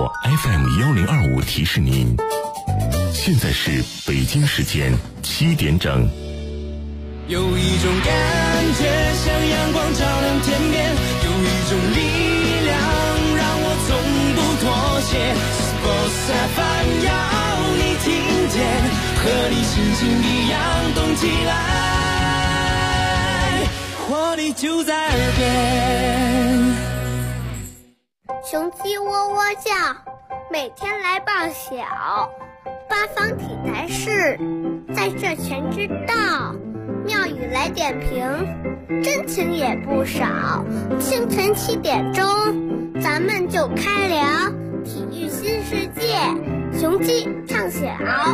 播 FM1025提示您，现在是北京时间7点整。 有一种感觉像阳光照亮天边，有一种力量让我从不妥协。Sports FM 要你听见，和你心情一样动起来，活力就在耳边。 雄鸡喔喔叫，每天来报晓。八方体坛事，在这全知道。妙语来点评，真情也不少。清晨7点钟，咱们就开聊体育新世界，雄鸡唱晓。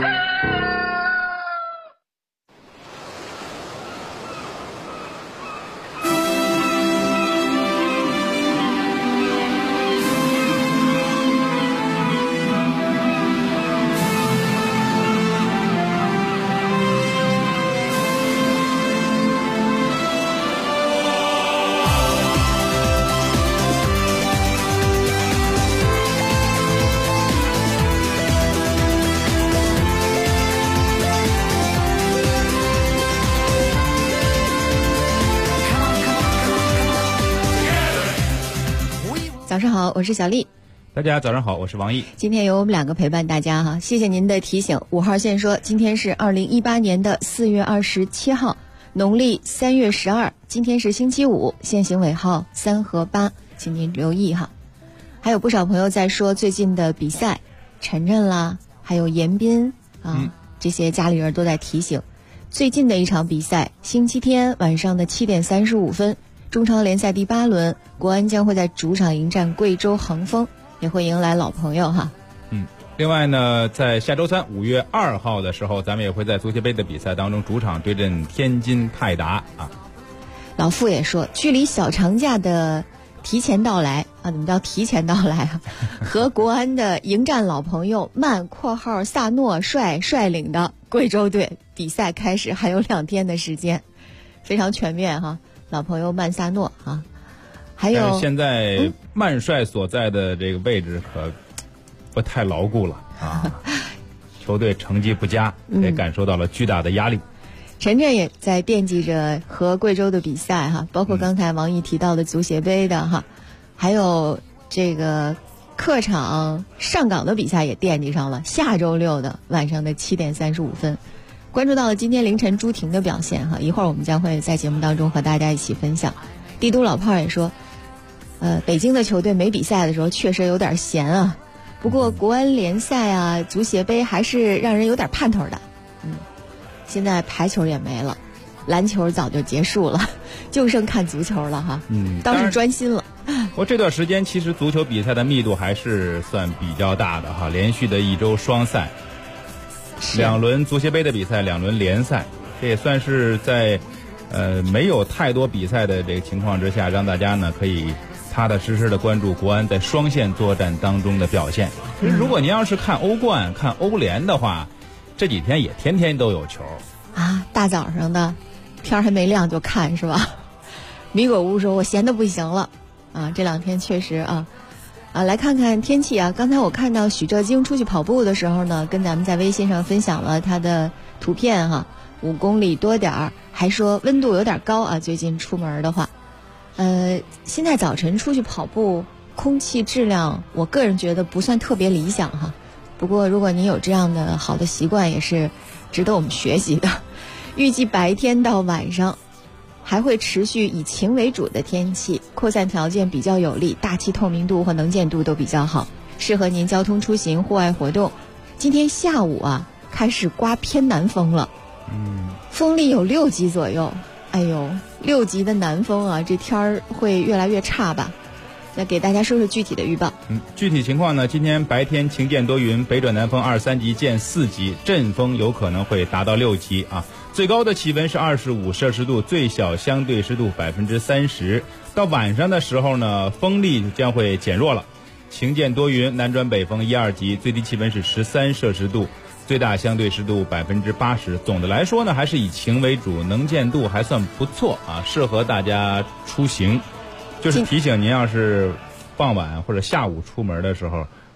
早上好，我是小丽。 大家早上好，我是王毅。 今天由我们两个陪伴大家哈，谢谢您的提醒。5号线说，今天是2018年的4月27号，农历3月12，今天是星期五，限行尾号3和8，请您留意哈。还有不少朋友在说最近的比赛，晨晨啦，还有严彬啊，这些家里人都在提醒，最近的一场比赛，星期天晚上的7点35分。中超联赛第8轮，国安将会在主场迎战贵州恒丰，也会迎来老朋友哈。 另外呢，在下周3 5月2号的时候，咱们也会在足协杯的比赛当中主场对阵天津泰达啊。 老傅也说，距离小长假的提前到来啊，怎么叫提前到来啊？和国安的迎战老朋友曼括号萨诺率领的贵州队比赛开始还有2天的时间，非常全面哈。老朋友曼萨诺啊，还有现在曼帅所在的这个位置可不太牢固了啊，球队成绩不佳，也感受到了巨大的压力。 晨晨也在惦记着和贵州的比赛哈，包括刚才王毅提到的足协杯的哈，还有这个客场上港的比赛也惦记上了，下周6的晚上的7点35分。关注到了今天凌晨朱婷的表现哈，一会儿我们将会在节目当中和大家一起分享。帝都老炮也说，北京的球队没比赛的时候确实有点闲啊，不过国安联赛啊、足协杯还是让人有点盼头的。现在排球也没了，篮球早就结束了，就剩看足球了哈。倒是专心了。 我这段时间其实足球比赛的密度还是算比较大的哈，连续的1周双赛。2轮足协杯的比赛，2轮联赛，这也算是在没有太多比赛的这个情况之下，让大家呢可以踏踏实实的关注国安在双线作战当中的表现。如果您要是看欧冠、看欧联的话，这几天也天天都有球啊！大早上的天还没亮就看是吧？米果屋说：“我闲得不行了啊！这2天确实啊。”来看看天气啊！刚才我看到许哲京出去跑步的时候呢，跟咱们在微信上分享了他的图片哈，5公里多点儿，还说温度有点高啊。最近出门的话，现在早晨出去跑步，空气质量我个人觉得不算特别理想哈。不过如果您有这样的好的习惯，也是值得我们学习的。预计白天到晚上还会持续以晴为主的天气，扩散条件比较有利，大气透明度和能见度都比较好，适合您交通出行、户外活动。今天下午啊，开始刮偏南风了，风力有6级左右。哎呦，6级的南风啊，这天儿会越来越差吧？再给大家说说具体的预报。 具体情况呢，今天白天晴间多云，北转南风2、3级见4级，阵风有可能会达到6级啊。最高的气温是25摄氏度，最小相对湿度30%。到晚上的时候呢，风力将会减弱了，晴间多云，南转北风1、2级，最低气温是13摄氏度，最大相对湿度80%。总的来说呢，还是以晴为主，能见度还算不错啊，适合大家出行。就是提醒您，要是傍晚或者下午出门的时候，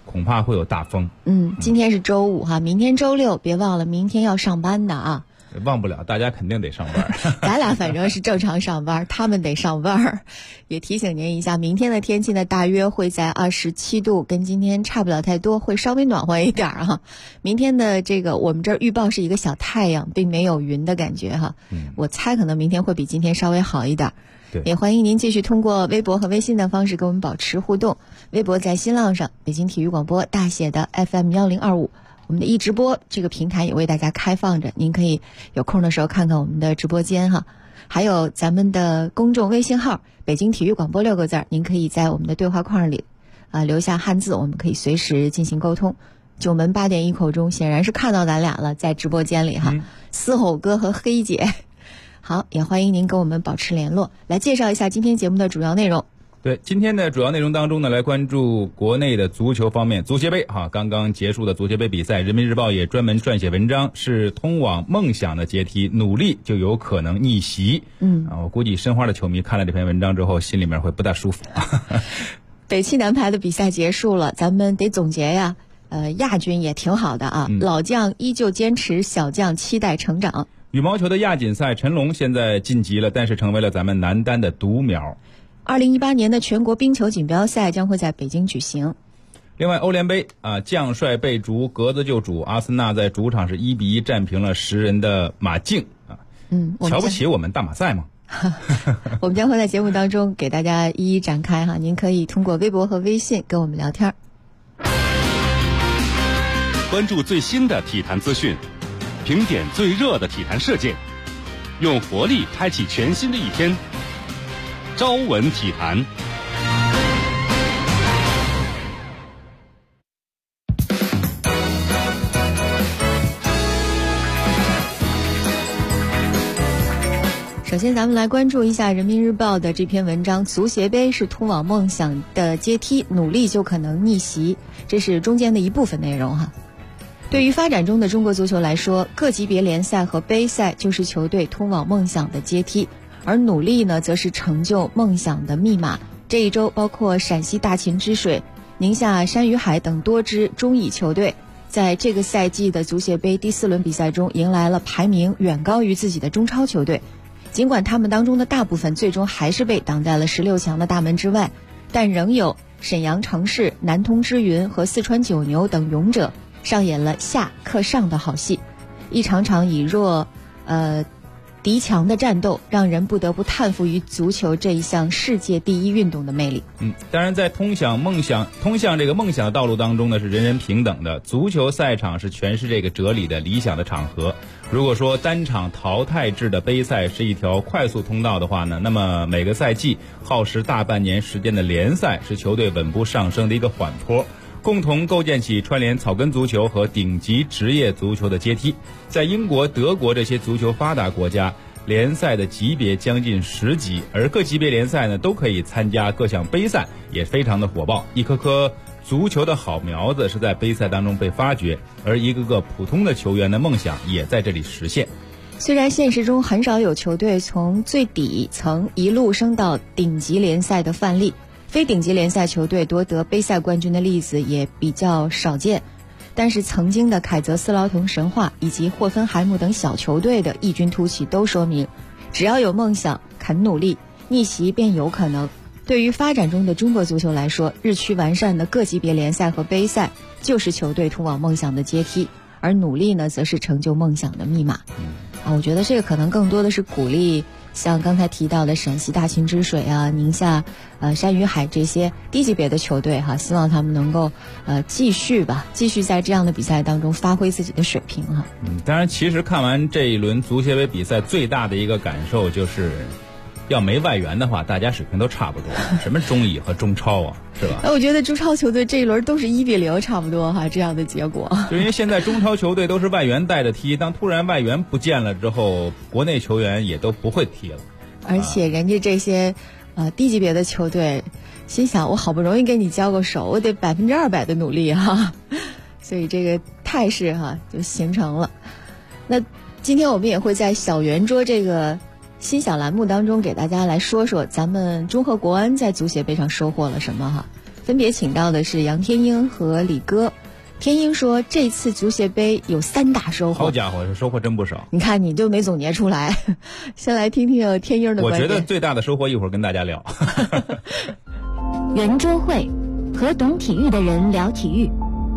恐怕会有大风。 今天是周5哈，明天周6，别忘了明天要上班的啊。 忘不了，大家肯定得上班。 咱俩反正是正常上班，他们得上班。也提醒您一下，明天的天气呢，大约会在27度，跟今天差不了太多，会稍微暖和一点哈。明天的这个我们这儿预报是一个小太阳，并没有云的感觉哈。我猜可能明天会比今天稍微好一点。也欢迎您继续通过微博和微信的方式跟我们保持互动。微博在新浪上，北京体育广播大写的 FM1025。我们的一直播这个平台也为大家开放着，您可以有空的时候看看我们的直播间哈。还有咱们的公众微信号北京体育广播6个字，您可以在我们的对话框里留下汉字，我们可以随时进行沟通。九门8点1口中显然是看到咱俩了，在直播间里哈，嘶吼哥和黑姐。好，也欢迎您跟我们保持联络。来介绍一下今天节目的主要内容。 对，今天的主要内容当中呢，来关注国内的足球方面，足协杯哈，刚刚结束的足协杯比赛，人民日报也专门撰写文章，是通往梦想的阶梯，努力就有可能逆袭。我估计申花的球迷看了这篇文章之后，心里面会不大舒服。 北汽男排的比赛结束了，咱们得总结呀。亚军也挺好的啊，老将依旧坚持，小将期待成长。 羽毛球的亚锦赛，陈龙现在晋级了，但是成为了咱们男单的独苗。 2018年的全国冰球锦标赛将会在北京举行。 另外，欧联杯将帅被逐，格子就主，阿森纳在主场是1-1战平了10人的马竞啊。瞧不起我们大马赛吗？ 我们将会在节目当中给大家一一展开哈，您可以通过微博和微信跟我们聊天。 关注最新的体坛资讯，评点最热的体坛事件，用活力开启全新的一天。朝闻体坛， 首先咱们来关注一下人民日报的这篇文章，足协杯是通往梦想的阶梯，努力就可能逆袭，这是中间的一部分内容哈。对于发展中的中国足球来说，各级别联赛和杯赛就是球队通往梦想的阶梯，而努力呢，则是成就梦想的密码。这一周，包括陕西大秦之水、宁夏山与海等多支中乙球队，在这个赛季的足协杯第4轮比赛中，迎来了排名远高于自己的中超球队。尽管他们当中的大部分最终还是被挡在了16强的大门之外，但仍有沈阳城市、南通之云和四川九牛等勇者上演了下克上的好戏，一场场以弱敌强的战斗，让人不得不叹服于足球这一项世界第一运动的魅力。 当然，在通向这个梦想的道路当中呢，是人人平等的。足球赛场是诠释这个哲理的理想的场合。如果说单场淘汰制的杯赛是一条快速通道的话呢，那么每个赛季耗时大半年时间的联赛是球队稳步上升的一个缓坡，共同构建起串联草根足球和顶级职业足球的阶梯。在英国、德国这些足球发达国家，联赛的级别将近10级，而各级别联赛呢都可以参加各项杯赛，也非常的火爆。一颗颗足球的好苗子是在杯赛当中被发掘，而一个个普通的球员的梦想也在这里实现。 虽然现实中很少有球队从最底层一路升到顶级联赛的范例，非顶级联赛球队夺得杯赛冠军的例子也比较少见，但是曾经的凯泽斯劳滕神话以及霍芬海姆等小球队的异军突起都说明，只要有梦想，肯努力，逆袭便有可能。对于发展中的中国足球来说，日趋完善的各级别联赛和杯赛就是球队通往梦想的阶梯，而努力呢，则是成就梦想的密码。我觉得这个可能更多的是鼓励像刚才提到的陕西大秦之水啊、宁夏山与海这些低级别的球队哈，希望他们能够继续在这样的比赛当中发挥自己的水平哈。 当然，其实看完这一轮足协杯比赛，最大的一个感受就是，要没外援的话，大家水平都差不多，什么中乙和中超啊，是吧？ 我觉得中超球队这一轮都是1-0差不多哈，这样的结果。 就因为现在中超球队都是外援带着踢，当突然外援不见了之后，国内球员也都不会踢了。 而且人家这些低级别的球队，心想我好不容易跟你交个手，我得200%的努力哈，所以这个态势哈就形成了。那今天我们也会在小圆桌这个新小栏目当中给大家来说说咱们中赫国安在足协杯上收获了什么哈。 分别请到的是杨天鹰和李哥。天鹰说这次足协杯有3大收获。 好家伙，收获真不少。 你看你就没总结出来。先来听听天鹰的观点。 我觉得最大的收获一会儿跟大家聊。 圆桌会，和懂体育的人聊体育。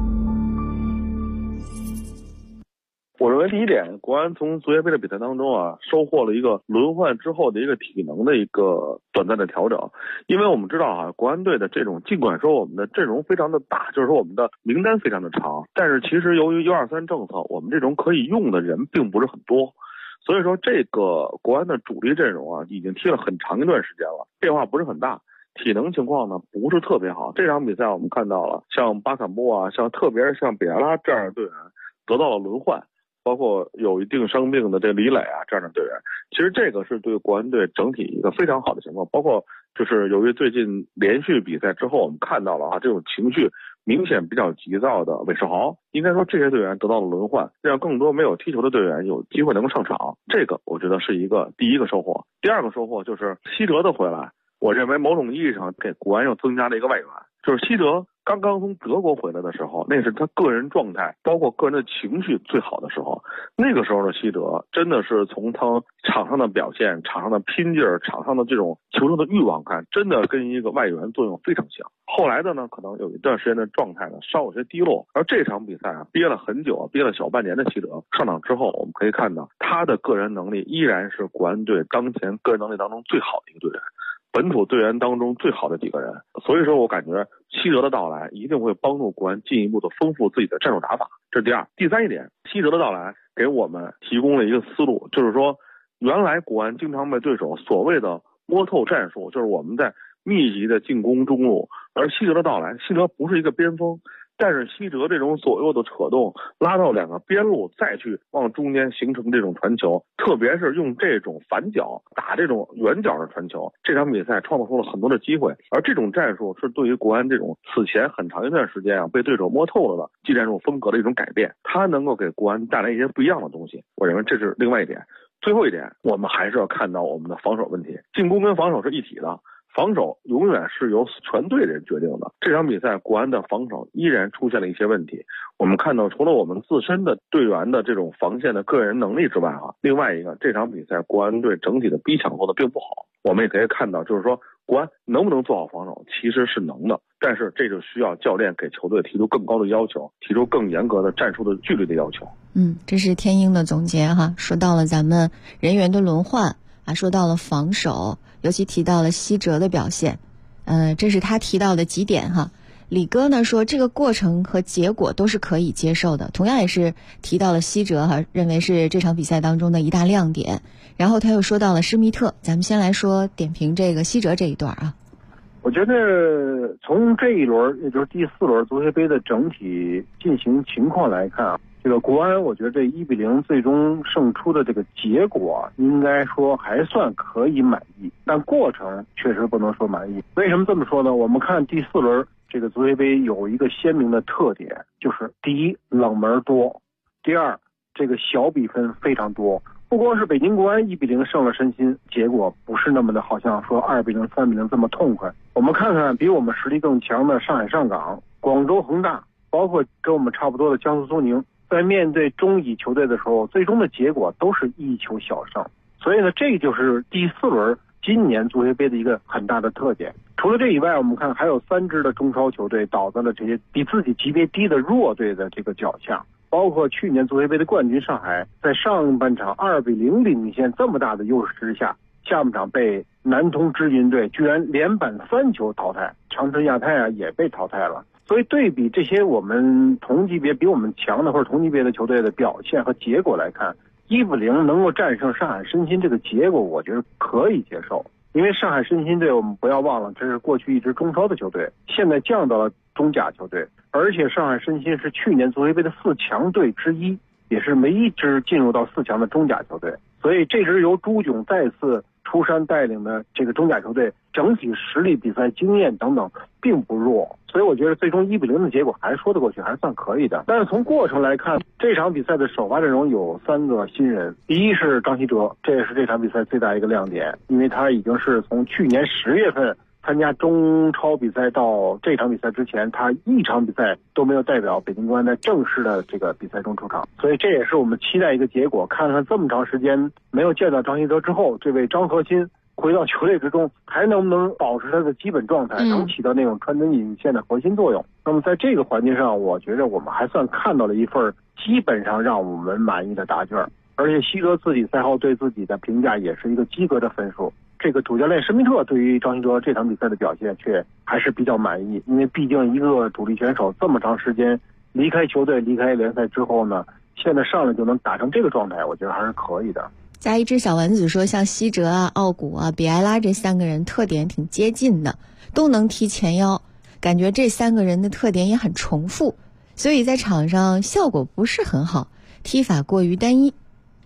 我认为第一点，国安从足协杯的比赛当中收获了一个轮换之后的一个体能的一个短暂的调整。因为我们知道国安队的这种，尽管说我们的阵容非常的大，就是说我们的名单非常的长，但是其实由于123政策，我们这种可以用的人并不是很多。所以说这个国安的主力阵容已经踢了很长一段时间了，变化不是很大。体能情况呢不是特别好。这场比赛我们看到了，像巴坎布特别是像比埃拉这样的队员得到了轮换，包括有一定伤病的这李磊这样的队员，其实这个是对国安队整体一个非常好的情况。包括就是由于最近连续比赛之后，我们看到了这种情绪明显比较急躁的韦世豪，应该说这些队员得到了轮换，让更多没有踢球的队员有机会能够上场，这个我觉得是第一个收获。第二个收获就是西哲的回来，我认为某种意义上给国安又增加了一个外援。就是西哲刚刚从德国回来的时候，那是他个人状态包括个人的情绪最好的时候。那个时候的西哲真的是从他场上的表现、场上的拼劲儿、场上的这种求胜的欲望看，真的跟一个外援作用非常像。后来的呢，可能有一段时间的状态呢稍有些低落，而这场比赛憋了很久，憋了小半年的西哲上场之后，我们可以看到他的个人能力依然是国安队当前个人能力当中最好的一个队员，本土队员当中最好的几个人。所以说我感觉西哲的到来一定会帮助国安进一步的丰富自己的战术打法，这是第二。第三一点，西哲的到来给我们提供了一个思路，就是说原来国安经常被对手所谓的摸透战术，就是我们在密集的进攻中路，而西哲的到来，西哲不是一个边锋，但是西哲这种左右的扯动，拉到2个边路，再去往中间形成这种传球，特别是用这种反脚打这种远角的传球，这场比赛创造出了很多的机会。而这种战术是对于国安这种此前很长一段时间被对手摸透了的技战术风格的一种改变，它能够给国安带来一些不一样的东西。我认为这是另外一点。最后一点，我们还是要看到我们的防守问题，进攻跟防守是一体的。防守永远是由全队人决定的。这场比赛国安的防守依然出现了一些问题。我们看到除了我们自身的队员的这种防线的个人能力之外另外一个，这场比赛国安队整体的逼抢做的并不好。我们也可以看到，就是说国安能不能做好防守其实是能的，但是这就需要教练给球队提出更高的要求，提出更严格的战术的纪律的要求。 这是天鹰的总结说到了咱们人员的轮换说到了防守，尤其提到了西哲的表现，这是他提到的几点李哥呢说这个过程和结果都是可以接受的，同样也是提到了西哲认为是这场比赛当中的一大亮点。然后他又说到了施密特，咱们先来说点评这个西哲这一段我觉得从这一轮，也就是第4轮足协杯的整体进行情况来看这个国安，我觉得这1-0最终胜出的这个结果应该说还算可以满意，但过程确实不能说满意。为什么这么说呢？我们看第4轮这个足协杯有一个鲜明的特点，就是第一，冷门多；第二，这个小比分非常多。不光是北京国安1-0胜了申鑫，结果不是那么的好像说2-0、3-0这么痛快。我们看看比我们实力更强的上海上港、广州恒大，包括跟我们差不多的江苏苏宁，在面对中乙球队的时候，最终的结果都是1球小胜。所以呢，这就是第4轮今年足协杯的一个很大的特点。除了这以外，我们看还有3支的中超球队倒在了这些比自己级别低的弱队的这个脚下，包括去年足协杯的冠军上海，在上半场2-0领先这么大的优势之下，下半场被南通支云队居然连扳3球淘汰，长春亚泰也被淘汰了。所以对比这些我们同级别比我们强的或者同级别的球队的表现和结果来看，1-0能够战胜上海申鑫这个结果，我觉得可以接受。因为上海申鑫队我们不要忘了，这是过去一支中超的球队，现在降到了中甲球队，而且上海申鑫是去年足协杯的4强队之一，也是唯一支进入到4强的中甲球队。所以这支由朱炯再次出山带领的这个中甲球队，整体实力、比赛经验等等并不弱，所以我觉得最终1-0的结果还说得过去，还是算可以的。但是从过程来看，这场比赛的首发阵容有3个新人，第一是张稀哲，这也是这场比赛最大一个亮点，因为他已经是从去年10月份参加中超比赛到这场比赛之前，他一场比赛都没有代表北京国安在正式的这个比赛中出场，所以这也是我们期待一个结果，看看这么长时间没有见到张稀哲之后，这位张和新回到球队之中，还能不能保持他的基本状态，能起到那种穿针引线的核心作用。那么在这个环节上，我觉得我们还算看到了一份基本上让我们满意的答卷，而且希哲自己赛后对自己的评价也是一个及格的分数。这个主教练施密特对于张稀哲这场比赛的表现却还是比较满意，因为毕竟一个主力选手这么长时间离开球队、离开联赛之后呢，现在上来就能打成这个状态，我觉得还是可以的。 加一只小丸子说，像希哲啊、奥古啊、比埃拉这3个人特点挺接近的，都能踢前腰，感觉这3个人的特点也很重复，所以在场上效果不是很好，踢法过于单一。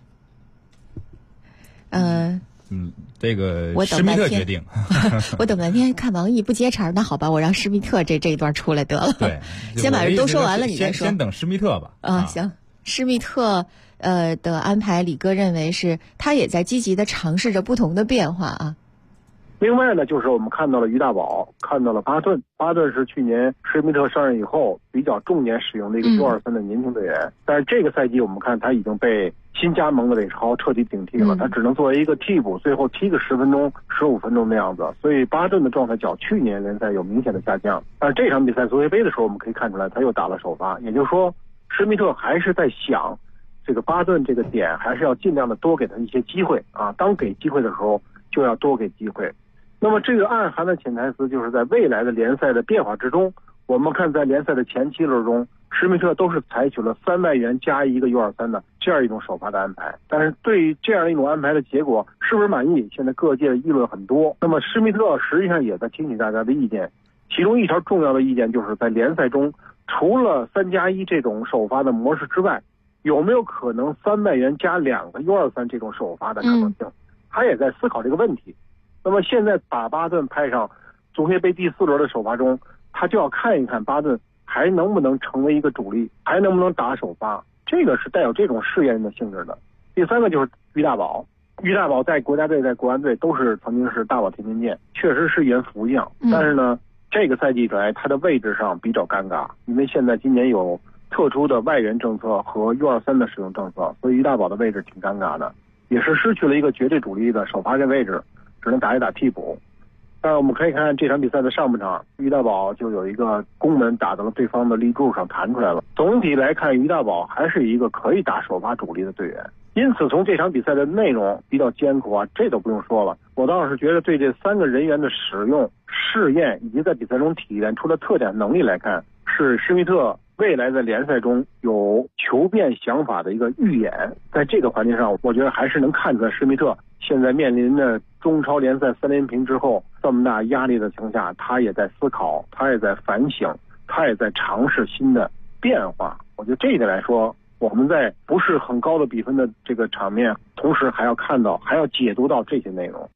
这个施密特决定。 我等半天看王毅不接茬，那好吧，我让施密特这一段出来得了。 对， 先把人都说完了，你再说。 先等施密特吧。 行，施密特的安排，李哥认为是他也在积极的尝试着不同的变化啊。 另外呢，就是我们看到了于大宝，看到了巴顿。巴顿是去年施密特上任以后比较重点使用的一个U23的年轻队员，但是这个赛季我们看他已经被新加盟的韦世豪彻底顶替了，他只能作为一个替补，最后踢个10分钟、15分钟的样子，所以巴顿的状态较去年联赛有明显的下降。但是这场比赛足协杯的时候，我们可以看出来他又打了首发，也就是说施密特还是在想这个巴顿这个点，还是要尽量的多给他一些机会啊，当给机会的时候就要多给机会。那么这个暗含的潜台词就是在未来的联赛的变化之中，我们看在联赛的前7轮中，施密特都是采取了3外援加一个U23的这样一种首发的安排。但是对于这样一种安排的结果是不是满意，现在各界的议论很多。那么施密特实际上也在听取大家的意见，其中一条重要的意见就是在联赛中，除了3+1这种首发的模式之外，有没有可能3外援加2个U23这种首发的可能性，他也在思考这个问题。那么现在把巴顿派上足协杯第4轮的首发中，他就要看一看巴顿还能不能成为一个主力，还能不能打首发，这个是带有这种试验的性质的。第3个就是于大宝，于大宝在国家队、在国安队都是曾经是大宝天天见，确实是一员福将，但是呢，这个赛季以来他的位置上比较尴尬，因为现在今年有特殊的外援政策和U23的使用政策，所以于大宝的位置挺尴尬的，也是失去了一个绝对主力的首发这位置，只能打一打替补。但我们可以看这场比赛的上半场，于大宝就有一个攻门打到了对方的立柱上弹出来了。总体来看，于大宝还是一个可以打首发主力的队员。因此从这场比赛的内容比较艰苦啊，这都不用说了。我倒是觉得对这3个人员的使用、试验以及在比赛中体现出的特点能力来看，是施密特未来在联赛中有求变想法的一个预演。在这个环节上，我觉得还是能看出来施密特现在面临着中超联赛3连平之后这么大压力的情况下，他也在思考，他也在反省，他也在尝试新的变化。我觉得这一点来说，我们在不是很高的比分的这个场面，同时还要看到，还要解读到这些内容。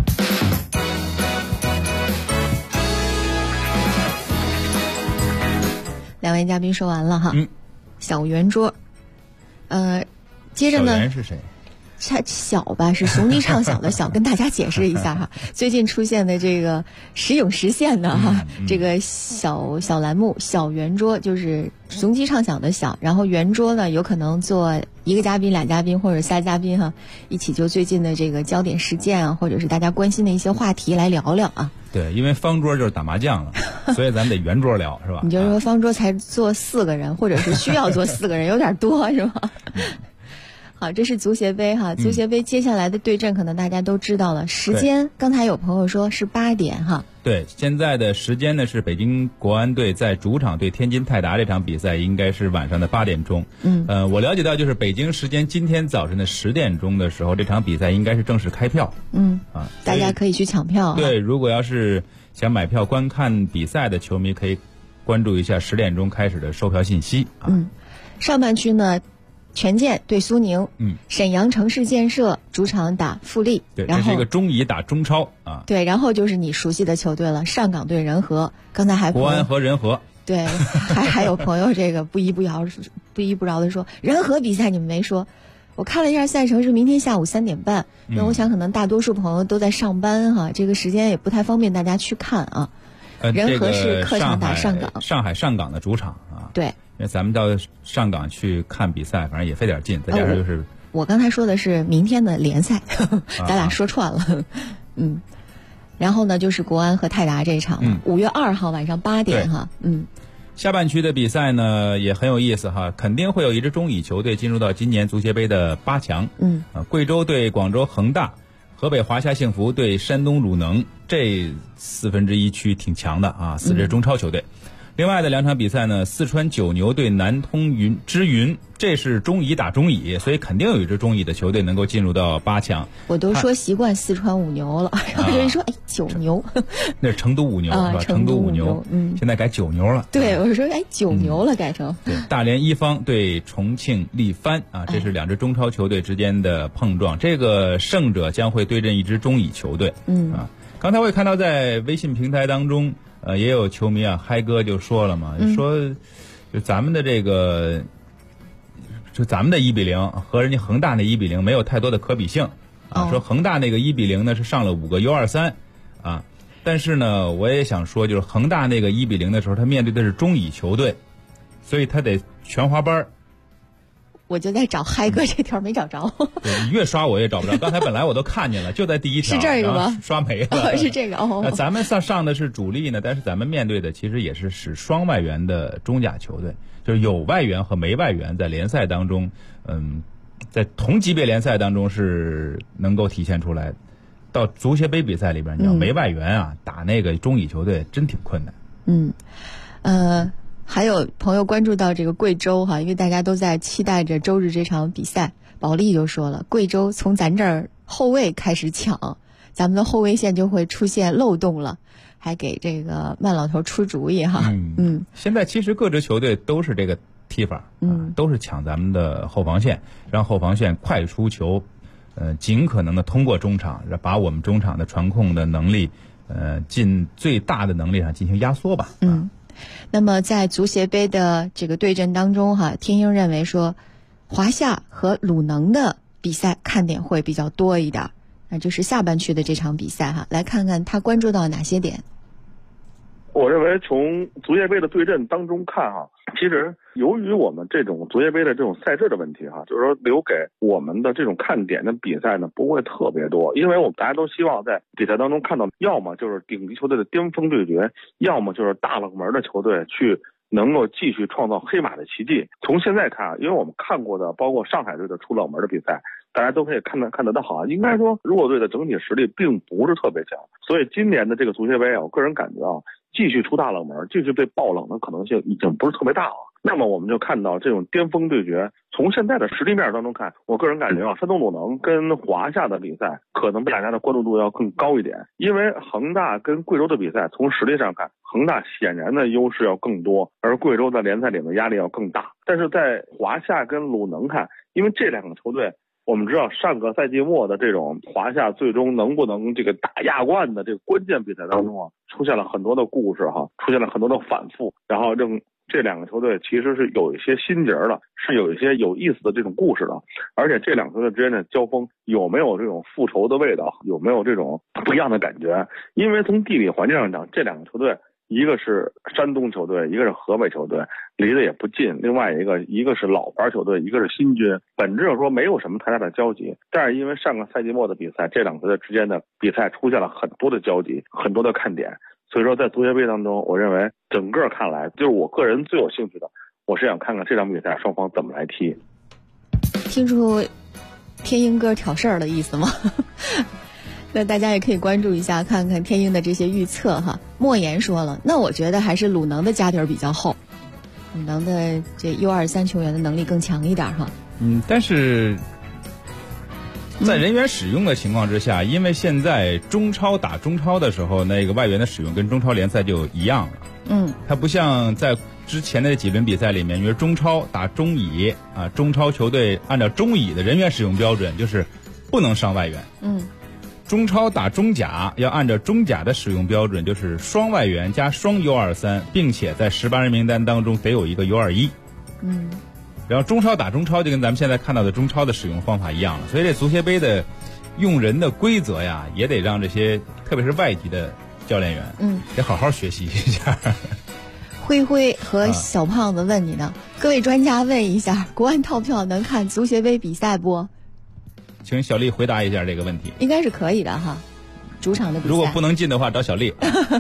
2位嘉宾说完了哈，小圆桌，接着呢， 小圆是谁？ 小吧，是雄鸡唱小的小，跟大家解释一下哈。最近出现的这个时隐时现的哈，这个小栏目小圆桌就是雄鸡唱小的小，然后圆桌呢有可能做1个嘉宾、2嘉宾或者3嘉宾哈，一起就最近的这个焦点事件啊，或者是大家关心的一些话题来聊聊啊。对， 因为方桌就是打麻将了，所以咱得圆桌聊是吧？ 你就说方桌才坐4个人，或者是需要坐4个人，有点多是吧？好，这是足协杯哈，足协杯接下来的对阵可能大家都知道了，时间刚才有朋友说是8点哈。 对，现在的时间呢是北京国安队在主场对天津泰达这场比赛应该是晚上的8点钟。我了解到就是北京时间今天早晨的10点钟的时候，这场比赛应该是正式开票。 大家可以去抢票。 对，如果要是想买票观看比赛的球迷，可以关注一下10点钟开始的售票信息。 上半区呢，权健对苏宁，沈阳城市建设主场打富力， 对，这是一个中乙打中超啊。 对，然后就是你熟悉的球队了，上港对仁和，刚才还国安和仁和。 对，还有朋友这个不依不饶的说仁和比赛你们没说， 我看了一下赛程是明天下午3点半，因为我想可能大多数朋友都在上班哈，这个时间也不太方便大家去看啊。仁和是客场打上港， 上海上港的主场啊。 对， 因为咱们到上港去看比赛，反正也费点劲，再加上就是我刚才说的是明天的联赛，咱俩说串了。然后呢，就是国安和泰达这场，5月2号晚上8点哈。 下半区的比赛呢也很有意思哈，肯定会有一支中乙球队进入到今年足协杯的8强。贵州对广州恒大，河北华夏幸福对山东鲁能，这1/4区挺强的啊，4支中超球队。另外的2场比赛呢，四川九牛对南通之云，这是中乙打中乙，所以肯定有一支中乙的球队能够进入到8强。 我都说习惯四川五牛了，然后有人说九牛， 那是成都五牛是吧？成都五牛，现在改九牛了。 对，我说九牛了改成。 对，大连一方对重庆力帆啊，这是2支中超球队之间的碰撞，这个胜者将会对阵一支中乙球队。刚才我也看到在微信平台当中。也有球迷啊，嗨哥就说了嘛，说就咱们的这个，就咱们的1-0和人家恒大那1-0没有太多的可比性啊。说恒大那个1-0呢是上了5个 U23啊，但是呢，我也想说，就是恒大那个1-0的时候，他面对的是中乙球队，所以他得全华班。 我就在找嗨哥这条没找着， 你越刷我也找不着。刚才本来我都看见了，就在第1条， 是这个吗？ 刷没了， 是这个哦。 咱们上的是主力呢，但是咱们面对的其实也是使双外援的中甲球队，就是有外援和没外援在联赛当中，在同级别联赛当中是能够体现出来。到足协杯比赛里边，你要没外援啊，打那个中乙球队真挺困难。还有朋友关注到这个贵州哈，因为大家都在期待着周日这场比赛。保利就说了，贵州从咱这儿后卫开始抢，咱们的后卫线就会出现漏洞了，还给这个曼老头出主意哈。 现在其实各支球队都是这个踢法，都是抢咱们的后防线，让后防线快出球，尽可能的通过中场，把我们中场的传控的能力，尽最大的能力上进行压缩吧。 那么在足协杯的这个对阵当中哈，天鹰认为说华夏和鲁能的比赛看点会比较多一点，那就是下半区的这场比赛哈，来看看他关注到哪些点。 我认为从足协杯的对阵当中看哈，其实由于我们这种足协杯的这种赛制的问题哈，就是说留给我们的这种看点的比赛呢不会特别多，因为我们大家都希望在比赛当中看到要么就是顶级球队的巅峰对决，要么就是大冷门的球队去能够继续创造黑马的奇迹。从现在看，因为我们看过的包括上海队的出冷门的比赛，大家都可以看得到好，应该说弱队的整体实力并不是特别强，所以今年的这个足协杯啊，我个人感觉啊，继续出大冷门，继续被爆冷的可能性已经不是特别大了。那么我们就看到这种巅峰对决，从现在的实力面当中看，我个人感觉啊，山东鲁能跟华夏的比赛可能大家的关注度要更高一点，因为恒大跟贵州的比赛从实力上看，恒大显然的优势要更多，而贵州在联赛里面压力要更大。但是在华夏跟鲁能看，因为这2个球队我们知道上个赛季末的这种华夏最终能不能这个打亚冠的这个关键比赛当中啊，出现了很多的故事哈，出现了很多的反复，然后这2个球队其实是有一些心结的，是有一些有意思的这种故事的，而且这2个球队之间的交锋有没有这种复仇的味道，有没有这种不一样的感觉？因为从地理环境上讲，这2个球队一个是山东球队，一个是河北球队，离得也不近，另外一个是老牌球队，一个是新军，本质上说没有什么太大的交集，但是因为上个赛季末的比赛，这2个球队之间的比赛出现了很多的交集，很多的看点，所以说在足协杯当中，我认为整个看来，就是我个人最有兴趣的，我是想看看这场比赛双方怎么来踢。 听出天鹰哥挑事儿的意思吗？那大家也可以关注一下，看看天鹰的这些预测哈。莫言说了，那我觉得还是鲁能的家底儿比较厚，鲁能的这 U23 球员的能力更强一点哈。 但是在人员使用的情况之下，因为现在中超打中超的时候，那个外援的使用跟中超联赛就一样了。它不像在之前的几轮比赛里面，因为中超打中乙啊，中超球队按照中乙的人员使用标准，就是不能上外援。中超打中甲要按照中甲的使用标准，就是双外援加双 U23，并且在18人名单当中得有一个 U21。 然后中超打中超就跟咱们现在看到的中超的使用方法一样了，所以这足协杯的用人的规则呀，也得让这些特别是外籍的教练员，得好好学习一下。 灰灰和小胖子问你呢，各位专家问一下，国安套票能看足协杯比赛不？ 请小丽回答一下这个问题。 应该是可以的哈，主场的比赛。 如果不能进的话，找小丽。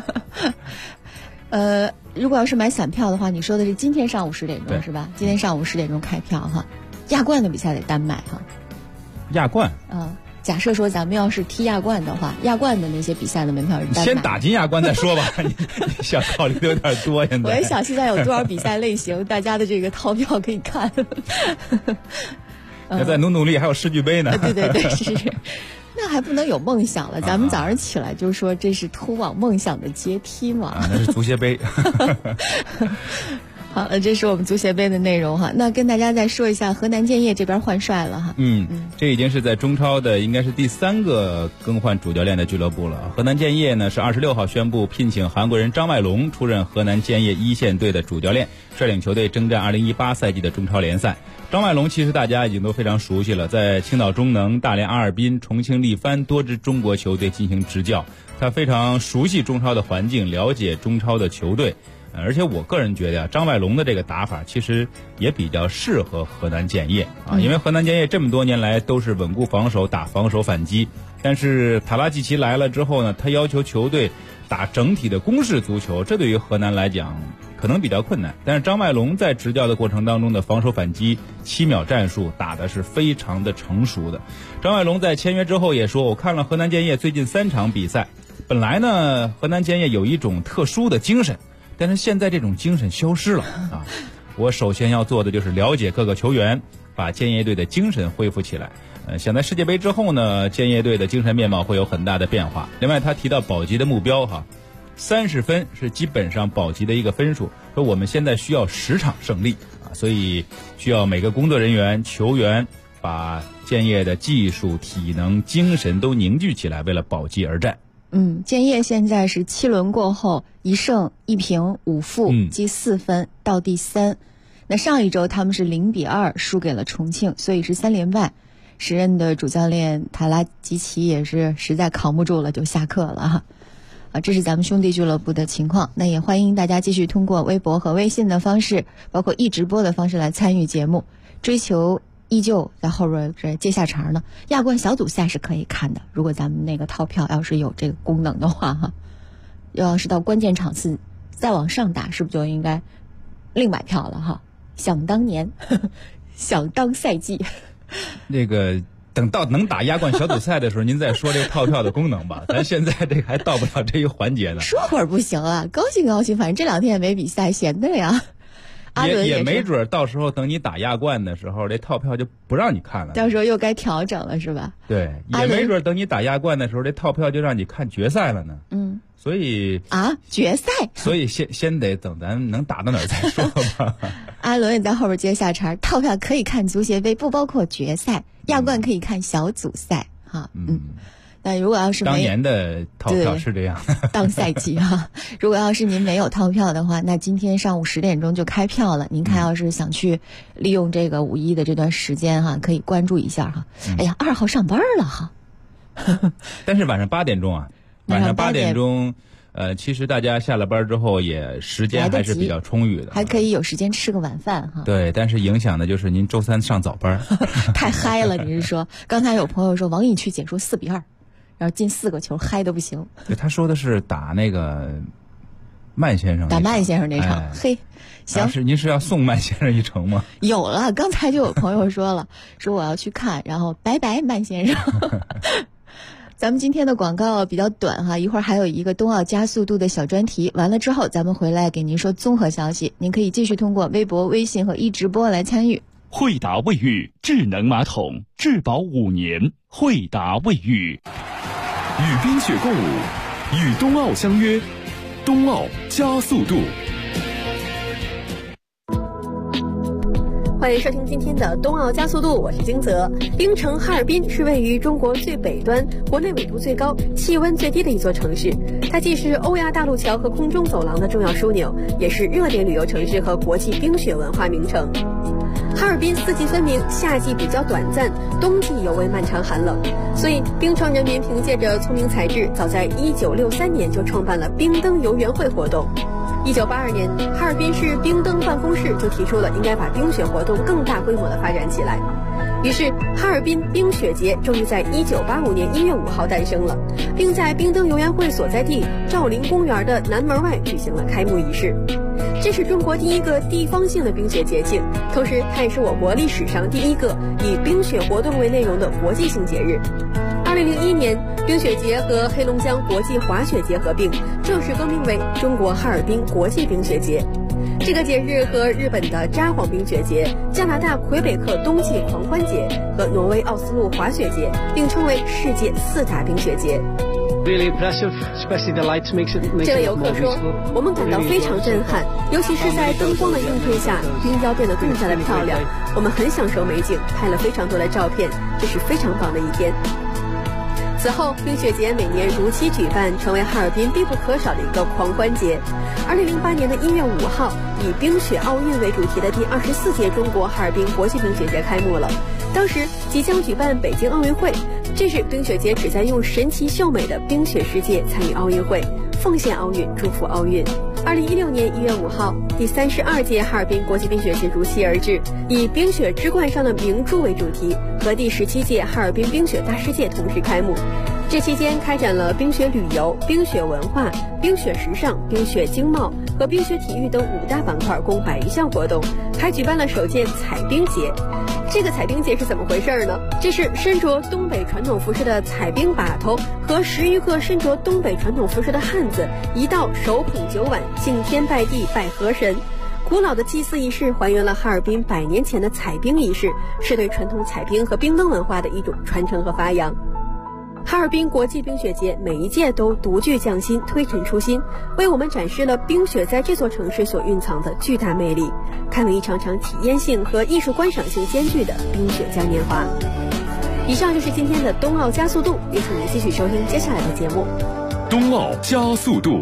如果要是买散票的话，你说的是今天上午10点钟是吧？今天上午10点钟开票哈。亚冠的比赛得单买哈。 亚冠？ 假设说咱们要是踢亚冠的话，亚冠的那些比赛的门票是单买。 先打进亚冠再说吧，你想考虑的有点多现在。 我也想现在有多少比赛类型，大家的这个套票可以看。 要再努力，还有世俱杯呢。 对，是。那还不能有梦想了？咱们早上起来就说这是通往梦想的阶梯嘛。 那是足协杯。 好，这是我们足协杯的内容哈。那跟大家再说一下，河南建业这边换帅了哈。 这已经是在中超的应该是第3个更换主教练的俱乐部了。河南建业呢是26号宣布聘请韩国人张外龙出任河南建业一线队的主教练，率领球队征战2018赛季的中超联赛。张外龙其实大家已经都非常熟悉了，在青岛中能、大连阿尔滨、重庆力帆多支中国球队进行执教，他非常熟悉中超的环境，了解中超的球队。而且我个人觉得张外龙的这个打法其实也比较适合河南建业因为河南建业这么多年来都是稳固防守，打防守反击，但是塔拉季奇来了之后呢，他要求球队打整体的攻势足球，这对于河南来讲可能比较困难。但是张外龙在执教的过程当中的防守反击7秒战术打的是非常的成熟的。张外龙在签约之后也说，我看了河南建业最近3场比赛，本来呢河南建业有一种特殊的精神，但是现在这种精神消失了我首先要做的就是了解各个球员，把建业队的精神恢复起来。想在世界杯之后呢，建业队的精神面貌会有很大的变化。另外他提到保级的目标30分是基本上保级的一个分数，说我们现在需要10场胜利所以需要每个工作人员、球员把建业的技术、体能、精神都凝聚起来，为了保级而战。 建业现在是7轮过后1胜1平5负，积4分到第3。那上一周他们是0-2输给了重庆，所以是3连败。时任的主教练塔拉吉奇也是实在扛不住了，就下课了这是咱们兄弟俱乐部的情况。那也欢迎大家继续通过微博和微信的方式，包括直播的方式来参与节目，追求依旧在后边这接下茬呢。亚冠小组赛是可以看的，如果咱们那个套票要是有这个功能的话要是到关键场次再往上打，是不是就应该另买票了想当年想当赛季那个等到能打亚冠小组赛的时候您再说这个套票的功能吧咱现在这个还到不了这一环节呢。 说会儿不行啊，高兴高兴，反正这2天也没比赛，闲的呀。 也没准到时候等你打亚冠的时候，这套票就不让你看了， 到时候又该调整了是吧？ 对，也没准等你打亚冠的时候，这套票就让你看决赛了呢。所以决赛， 所以先得等咱能打到哪儿再说吧。 阿伦也在后边接下茬，套票可以看足协杯，不包括决赛，亚冠可以看小组赛那如果要是当年的套票是这样当赛季如果要是您没有套票的话，那今天上午10点钟就开票了。您看要是想去利用这个5一的这段时间可以关注一下哎呀，2号上班了但是晚上8点钟晚上8点钟其实大家下了班之后也时间还是比较充裕的， 还可以有时间吃个晚饭对，但是影响的就是您周3上早班太嗨了。你是说刚才有朋友说王毅去解说4-2，然后进4个球，嗨得不行。 对，他说的是打那个曼先生， 打曼先生那场嘿，行， 您是要送曼先生一程吗？ 有了，刚才就有朋友说了说我要去看，然后拜拜曼先生咱们今天的广告比较短一会儿还有一个冬奥加速度的小专题，完了之后咱们回来给您说综合消息。您可以继续通过微博、微信和直播来参与。 惠达卫浴智能马桶，质保5年。惠达卫浴， 与冰雪共舞，与冬奥相约，冬奥加速度。 欢迎收听今天的冬奥加速度，我是金泽。冰城哈尔滨是位于中国最北端、国内纬度最高、气温最低的一座城市，它既是欧亚大陆桥和空中走廊的重要枢纽，也是热点旅游城市和国际冰雪文化名城。哈哈尔滨四季分明，夏季比较短暂，冬季尤为漫长寒冷，所以冰城人民凭借着聪明才智，早在1963年就创办了冰灯游园会活动。1982年，哈尔滨市冰灯办公室就提出了应该把冰雪活动更大规模的发展起来。于是，哈尔滨冰雪节终于在1985年1月5号诞生了，并在冰灯游园会所在地兆麟公园的南门外举行了开幕仪式。这是中国第一个地方性的冰雪节庆，同时它也是我国历史上第一个以冰雪活动为内容的国际性节日。2001年，冰雪节和黑龙江国际滑雪节合并，正式更名为中国哈尔滨国际冰雪节。这个节日和日本的札幌冰雪节、加拿大魁北克冬季狂欢节和挪威奥斯陆滑雪节并称为世界4大冰雪节。这位游客说，我们感到非常震撼，尤其是在灯光的映衬下，冰雕变得更加的漂亮。我们很享受美景，拍了非常多的照片，这是非常棒的一天。此后，冰雪节每年如期举办，成为哈尔滨必不可少的一个狂欢节。2008年的1月5号，以冰雪奥运为主题的第24届中国哈尔滨国际冰雪节开幕了。当时即将举办北京奥运会，这是冰雪节旨在用神奇秀美的冰雪世界参与奥运会，奉献奥运，祝福奥运。2016年1月5号，第32届哈尔滨国际冰雪节如期而至，以冰雪之冠上的明珠为主题，和第17届哈尔滨冰雪大世界同时开幕。这期间开展了冰雪旅游、冰雪文化、冰雪时尚、冰雪经贸和冰雪体育等5大板块，共100余项活动，还举办了首届彩冰节。这个彩冰节是怎么回事呢？这是身着东北传统服饰的彩冰把头和10余个身着东北传统服饰的汉子，一道手捧酒碗，敬天拜地拜河神。古老的祭祀仪式还原了哈尔滨100年前的彩冰仪式，是对传统彩冰和冰灯文化的一种传承和发扬。哈尔滨国际冰雪节每一届都独具匠心，推陈出新，为我们展示了冰雪在这座城市所蕴藏的巨大魅力，开为一场场体验性和艺术观赏性兼具的冰雪嘉年华。以上就是今天的冬奥加速度，也请您继续收听接下来的节目。 冬奥加速度。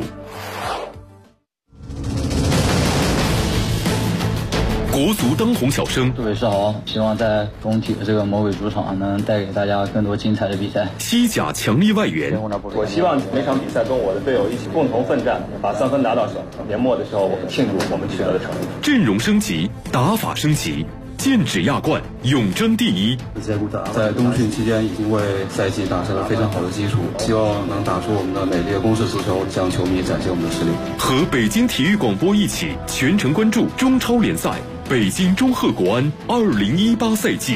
国足当红小生， 各位是好，希望在工体的这个魔鬼主场能带给大家更多精彩的比赛。 西甲强力外援， 我希望每场比赛跟我的队友一起共同奋战，把3分拿到手。年末的时候，我们庆祝我们取得的成绩。 阵容升级，打法升级，剑指亚冠，永争第一。 在冬训期间已经为赛季打下了非常好的基础，希望能打出我们的美丽的攻势足球，向球迷展现我们的实力。 和北京体育广播一起全程关注中超联赛北京中赫国安2018赛季。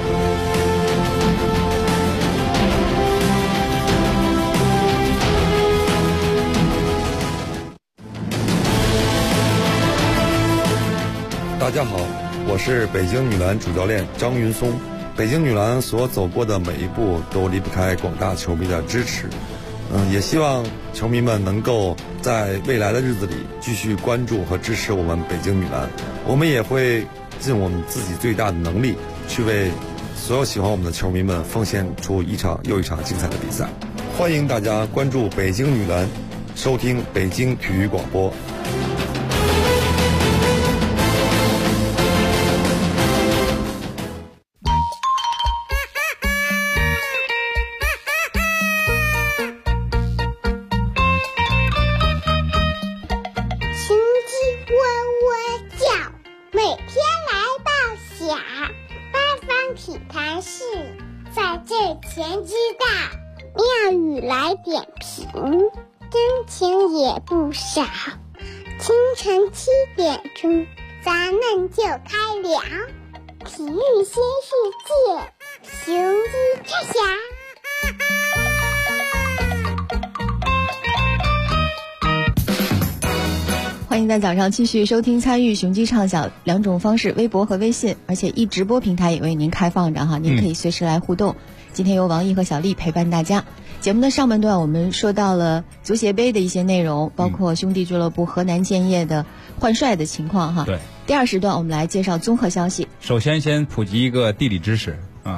大家好，我是北京女篮主教练张云松。北京女篮所走过的每一步都离不开广大球迷的支持。也希望球迷们能够在未来的日子里继续关注和支持我们北京女篮。我们也会尽我们自己最大的能力，去为所有喜欢我们的球迷们奉献出一场又一场精彩的比赛。欢迎大家关注北京女篮，收听北京体育广播。 体坛事，在这前知道，妙语来点评，真情也不少。清晨7点钟，咱们就开聊，体育新世界，雄鸡之霞。 欢迎在早上继续收听参与雄鸡畅晓2种方式，微博和微信，而且一直播平台也为您开放着哈，您可以随时来互动。今天由王毅和小丽陪伴大家。节目的上半段我们说到了足协杯的一些内容，包括兄弟俱乐部河南建业的换帅的情况哈。 对。 第2时段我们来介绍综合消息。 首先普及一个地理知识啊。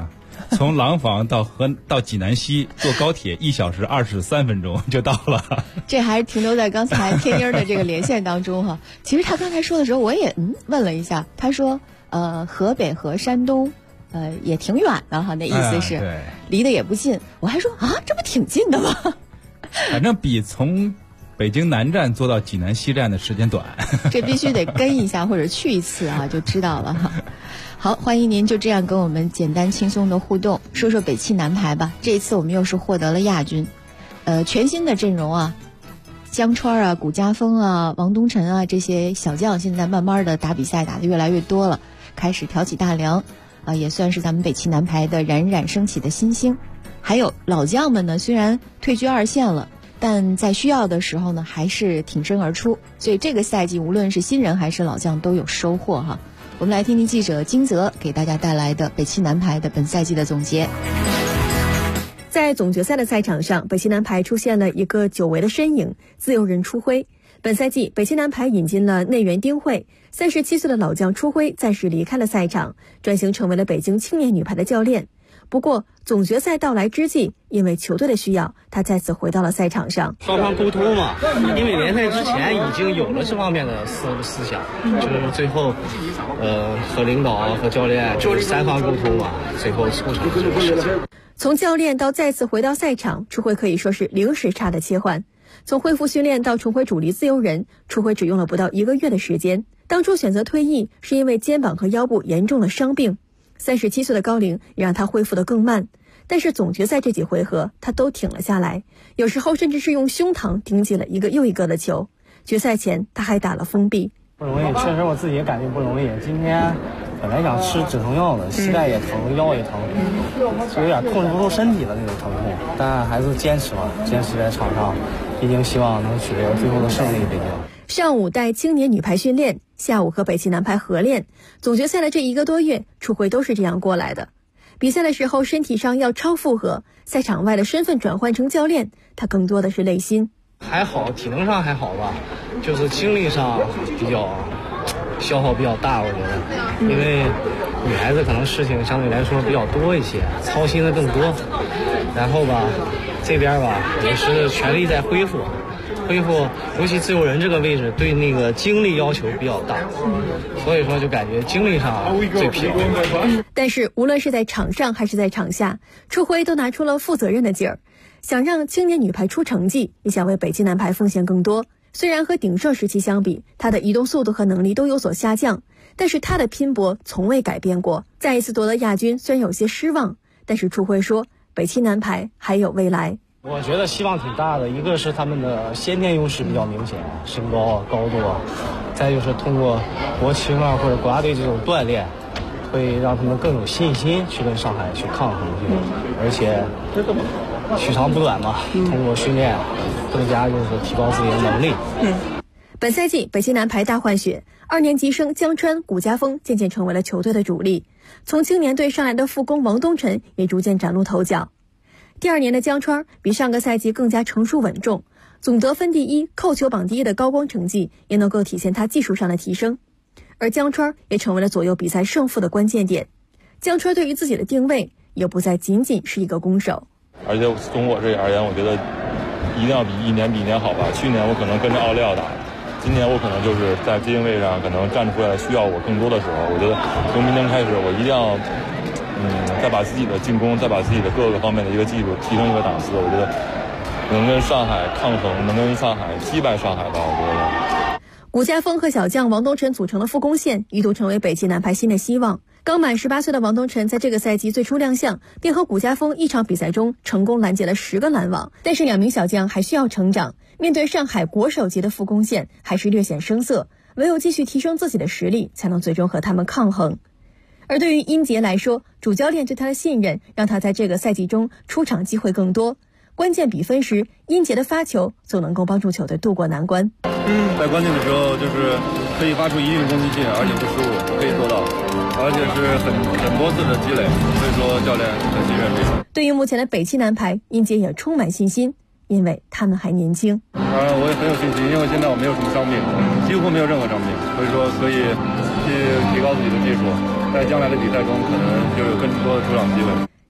从廊坊到济南西坐高铁1小时23分钟就到了。 这还是停留在刚才天鹰的这个连线当中哈。其实他刚才说的时候，我也问了一下，他说河北和山东也挺远的哈，那意思是离得也不近。我还说这不挺近的吗？ 反正比从北京南站坐到济南西站的时间短。 这必须得跟一下或者去一次啊，就知道了哈。好，欢迎您就这样跟我们简单轻松的互动，说说北汽男排吧。这一次我们又是获得了亚军，全新的阵容啊，江川啊、谷家锋啊、王东晨啊这些小将，现在慢慢的打比赛打得越来越多了，开始挑起大梁也算是咱们北汽男排的冉冉升起的新星。还有老将们呢，虽然退居二线了，但在需要的时候呢，还是挺身而出。所以这个赛季无论是新人还是老将都有收获哈。我们来听听记者金泽给大家带来的北汽男排的本赛季的总结。 在总决赛的赛场上，北汽男排出现了一个久违的身影，自由人初辉。本赛季北汽男排引进了内援丁慧，37岁的老将初辉暂时离开了赛场，转型成为了北京青年女排的教练。不过总决赛到来之际，因为球队的需要，他再次回到了赛场上。 双方沟通嘛，因为联赛之前已经有了这方面的思想，就是最后和领导啊和教练就是3方沟通嘛，最后促成这个事情。 从教练到再次回到赛场，初辉可以说是0时差的切换。从恢复训练到重回主力自由人，初辉只用了不到1个月的时间。当初选择退役是因为肩膀和腰部严重的伤病，37岁的高龄也让他恢复得更慢。但是总决赛这几回合他都挺了下来，有时候甚至是用胸膛顶起了一个又一个的球。决赛前他还打了封闭。 不容易，确实我自己也感觉不容易。今天本来想吃止疼药的，膝盖也疼，腰也疼，就有点控制不住身体的那种疼痛，但还是坚持了，坚持在场上，毕竟希望能取得最后的胜利。毕竟上午带青年女排训练，下午和北汽男排合练。总决赛的这1个多月，初辉都是这样过来的。比赛的时候身体上要超负荷，赛场外的身份转换成教练，他更多的是累心。 还好，体能上还好吧，就是精力上比较消耗比较大，我觉得，因为女孩子可能事情相对来说比较多一些，操心的更多。然后吧，这边吧也是全力在恢复，尤其自由人这个位置对那个精力要求比较大，所以说就感觉精力上最疲劳。 但是无论是在场上还是在场下，初辉都拿出了负责任的劲儿，想让青年女排出成绩，也想为北汽男排奉献更多。虽然和鼎盛时期相比，他的移动速度和能力都有所下降，但是他的拼搏从未改变过。再一次夺得亚军，虽然有些失望，但是初辉说，北汽男排还有未来。 我觉得希望挺大的，一个是他们的先天优势比较明显，身高高度，再就是通过国青啊或者国家队这种锻炼，会让他们更有信心去跟上海去抗衡去，而且取长补短嘛，通过训练更加就是提高自己的能力。 本赛季北汽男排大换血，2年级生江川、谷家锋渐渐成为了球队的主力，从青年队上来的副攻王东晨也逐渐崭露头角。第2年的江川比上个赛季更加成熟稳重，总得分第1、扣球榜第1的高光成绩也能够体现他技术上的提升，而江川也成为了左右比赛胜负的关键点。江川对于自己的定位也不再仅仅是一个攻手， 而且从我这里而言，我觉得一定要比一年好吧。去年我可能跟着奥利奥打，今年我可能就是在定位上可能站出来需要我更多的时候，我觉得从明年开始我一定要再把自己的进攻，再把自己的各个方面的一个技术提升一个档次，我觉得能跟上海抗衡，能跟上海击败上海吧，我觉得。 谷家锋和小将王东晨组成了副攻线，一度成为北汽男排新的希望。刚满18岁的王东晨在这个赛季最初亮相，便和谷家锋一场比赛中成功拦截了10个拦网。但是2名小将还需要成长，面对上海国手级的副攻线，还是略显生涩，唯有继续提升自己的实力，才能最终和他们抗衡。而对于殷杰来说，主教练对他的信任让他在这个赛季中出场机会更多。关键比分时，殷杰的发球总能够帮助球队渡过难关。 在关键的时候，就是可以发出一定的攻击性，而且不失误，可以做到，而且是很多次的积累，所以说教练很信任这个。 对于目前的北汽男排，殷杰也充满信心，因为他们还年轻。 我也很有信心，因为现在我没有什么伤病，几乎没有任何伤病，所以说可以去提高自己的技术，在将来的比赛中可能就有更多的出场机会。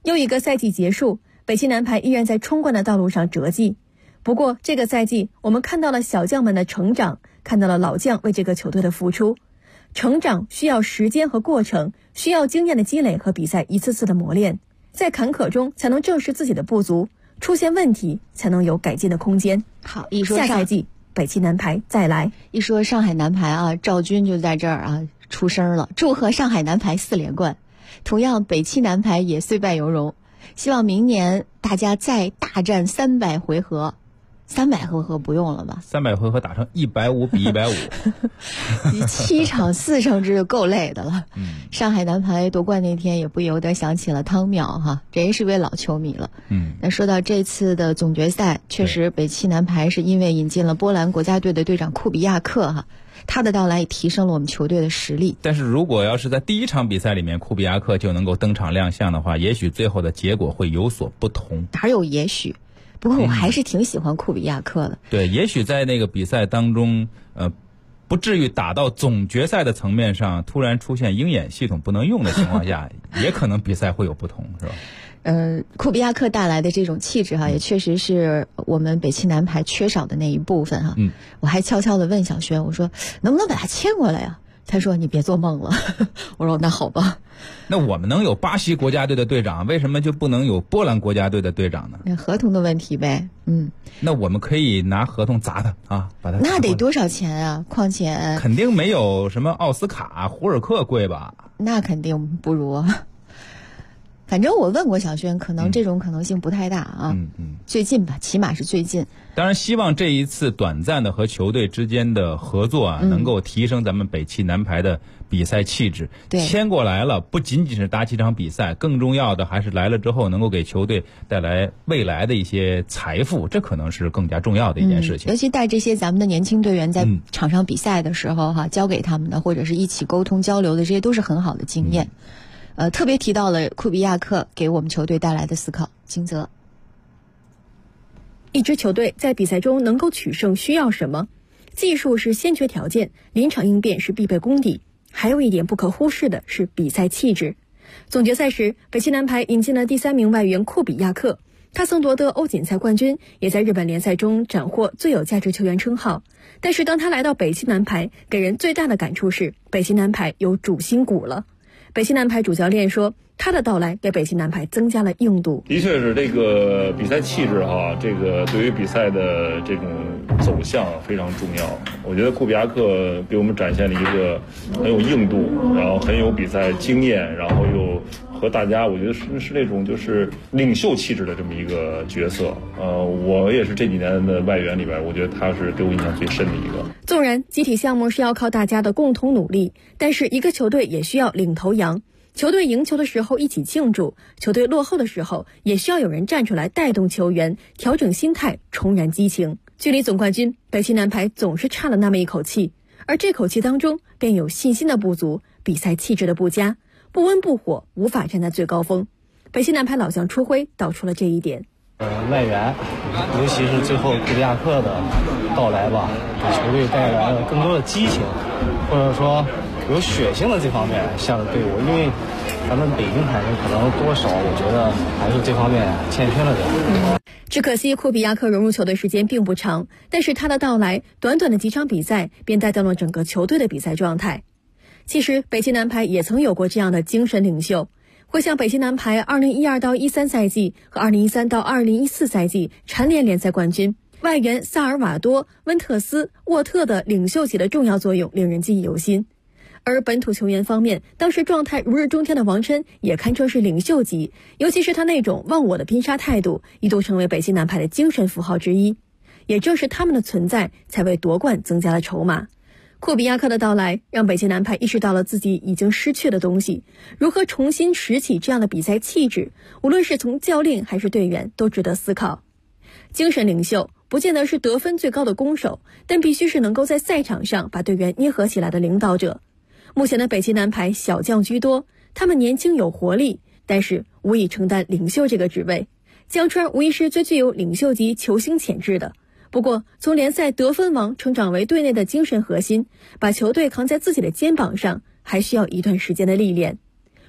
又一个赛季结束，北汽男排依然在冲冠的道路上折戟。不过这个赛季我们看到了小将们的成长，看到了老将为这个球队的付出。成长需要时间和过程，需要经验的积累和比赛一次次的磨练，在坎坷中才能正视自己的不足，出现问题才能有改进的空间。 好，一说下赛季北汽男排再来。 一说上海男排啊，赵军就在这儿啊出声了，祝贺上海男排4连冠。同样，北汽男排也虽败犹荣，希望明年大家再大战300回合。300回合不用了吧 ？300回合打成150比150， 7场4胜制就够累的了。上海男排夺冠那天也不由得想起了汤淼哈，这也是位老球迷了。那说到这次的总决赛，确实北汽男排是因为引进了波兰国家队的队长库比亚克哈，他的到来也提升了我们球队的实力。 但是如果要是在第一场比赛里面库比亚克就能够登场亮相的话，也许最后的结果会有所不同。 哪有也许？不过我还是挺喜欢库比亚克的。 对，也许在那个比赛当中，不至于打到总决赛的层面上，突然出现鹰眼系统不能用的情况下，也可能比赛会有不同，是吧？ 库比亚克带来的这种气质哈，也确实是我们北汽男排缺少的那一部分哈。我还悄悄地问小轩，我说能不能把他签过来呀？他说你别做梦了。我说那好吧。 那我们能有巴西国家队的队长，为什么就不能有波兰国家队的队长呢？ 那合同的问题呗。 那我们可以拿合同砸他啊，把他。 那得多少钱啊？况且肯定没有什么奥斯卡、胡尔克贵吧？ 那肯定不如。反正我问过小轩，可能这种可能性不太大啊。最近吧，起码是最近。 当然，希望这一次短暂的和球队之间的合作啊，能够提升咱们北汽男排的比赛气质。 对， 签过来了，不仅仅是打几场比赛，更重要的还是来了之后能够给球队带来未来的一些财富，这可能是更加重要的一件事情。 尤其带这些咱们的年轻队员在场上比赛的时候哈，教给他们的或者是一起沟通交流的，这些都是很好的经验。特别提到了库比亚克给我们球队带来的思考。金泽， 一支球队在比赛中能够取胜需要什么？技术是先决条件，临场应变是必备功底，还有一点不可忽视的是比赛气质。总决赛时，北汽男排引进了第3名外援库比亚克，他曾夺得欧锦赛冠军，也在日本联赛中斩获最有价值球员称号。但是当他来到北汽男排，给人最大的感触是北汽男排有主心骨了。北汽男排主教练说，他的到来给北汽男排增加了硬度。 的确是这个比赛气质哈，这个对于比赛的这种走向非常重要。我觉得库比亚克给我们展现了一个很有硬度，然后很有比赛经验，然后又和大家，我觉得是那种就是领袖气质的这么一个角色。我也是这几年的外援里边，我觉得他是给我印象最深的一个。 纵然集体项目是要靠大家的共同努力，但是一个球队也需要领头羊。球队赢球的时候一起庆祝，球队落后的时候也需要有人站出来带动球员，调整心态，重燃激情。距离总冠军，北汽男排总是差了那么一口气，而这口气当中便有信心的不足，比赛气质的不佳，不温不火，无法站在最高峰。北汽男排老将出辉道出了这一点。 外援，尤其是最后库比亚克的到来吧，给球队带来了更多的激情，或者说有血性的这方面下的队伍。因为咱们北京台可能多少我觉得还是这方面欠缺了点。 只可惜库比亚克融入球队时间并不长，但是他的到来，短短的几场比赛便带动了整个球队的比赛状态。其实北汽男排也曾有过这样的精神领袖。回想北汽男排2012到13赛季和2013到2014赛季蝉联联赛冠军，外援萨尔瓦多、温特斯、沃特的领袖级的重要作用令人记忆犹新。而本土球员方面，当时状态如日中天的王琛也堪称是领袖级，尤其是他那种忘我的拼杀态度，一度成为北汽男排的精神符号之一。也正是他们的存在，才为夺冠增加了筹码。库比亚克的到来，让北汽男排意识到了自己已经失去的东西，如何重新拾起这样的比赛气质，无论是从教练还是队员，都值得思考。精神领袖不见得是得分最高的攻手，但必须是能够在赛场上把队员捏合起来的领导者。目前的北汽男排小将居多，他们年轻有活力，但是无以承担领袖这个职位。江川无疑是最具有领袖级球星潜质的。不过从联赛得分王成长为队内的精神核心，把球队扛在自己的肩膀上，还需要一段时间的历练。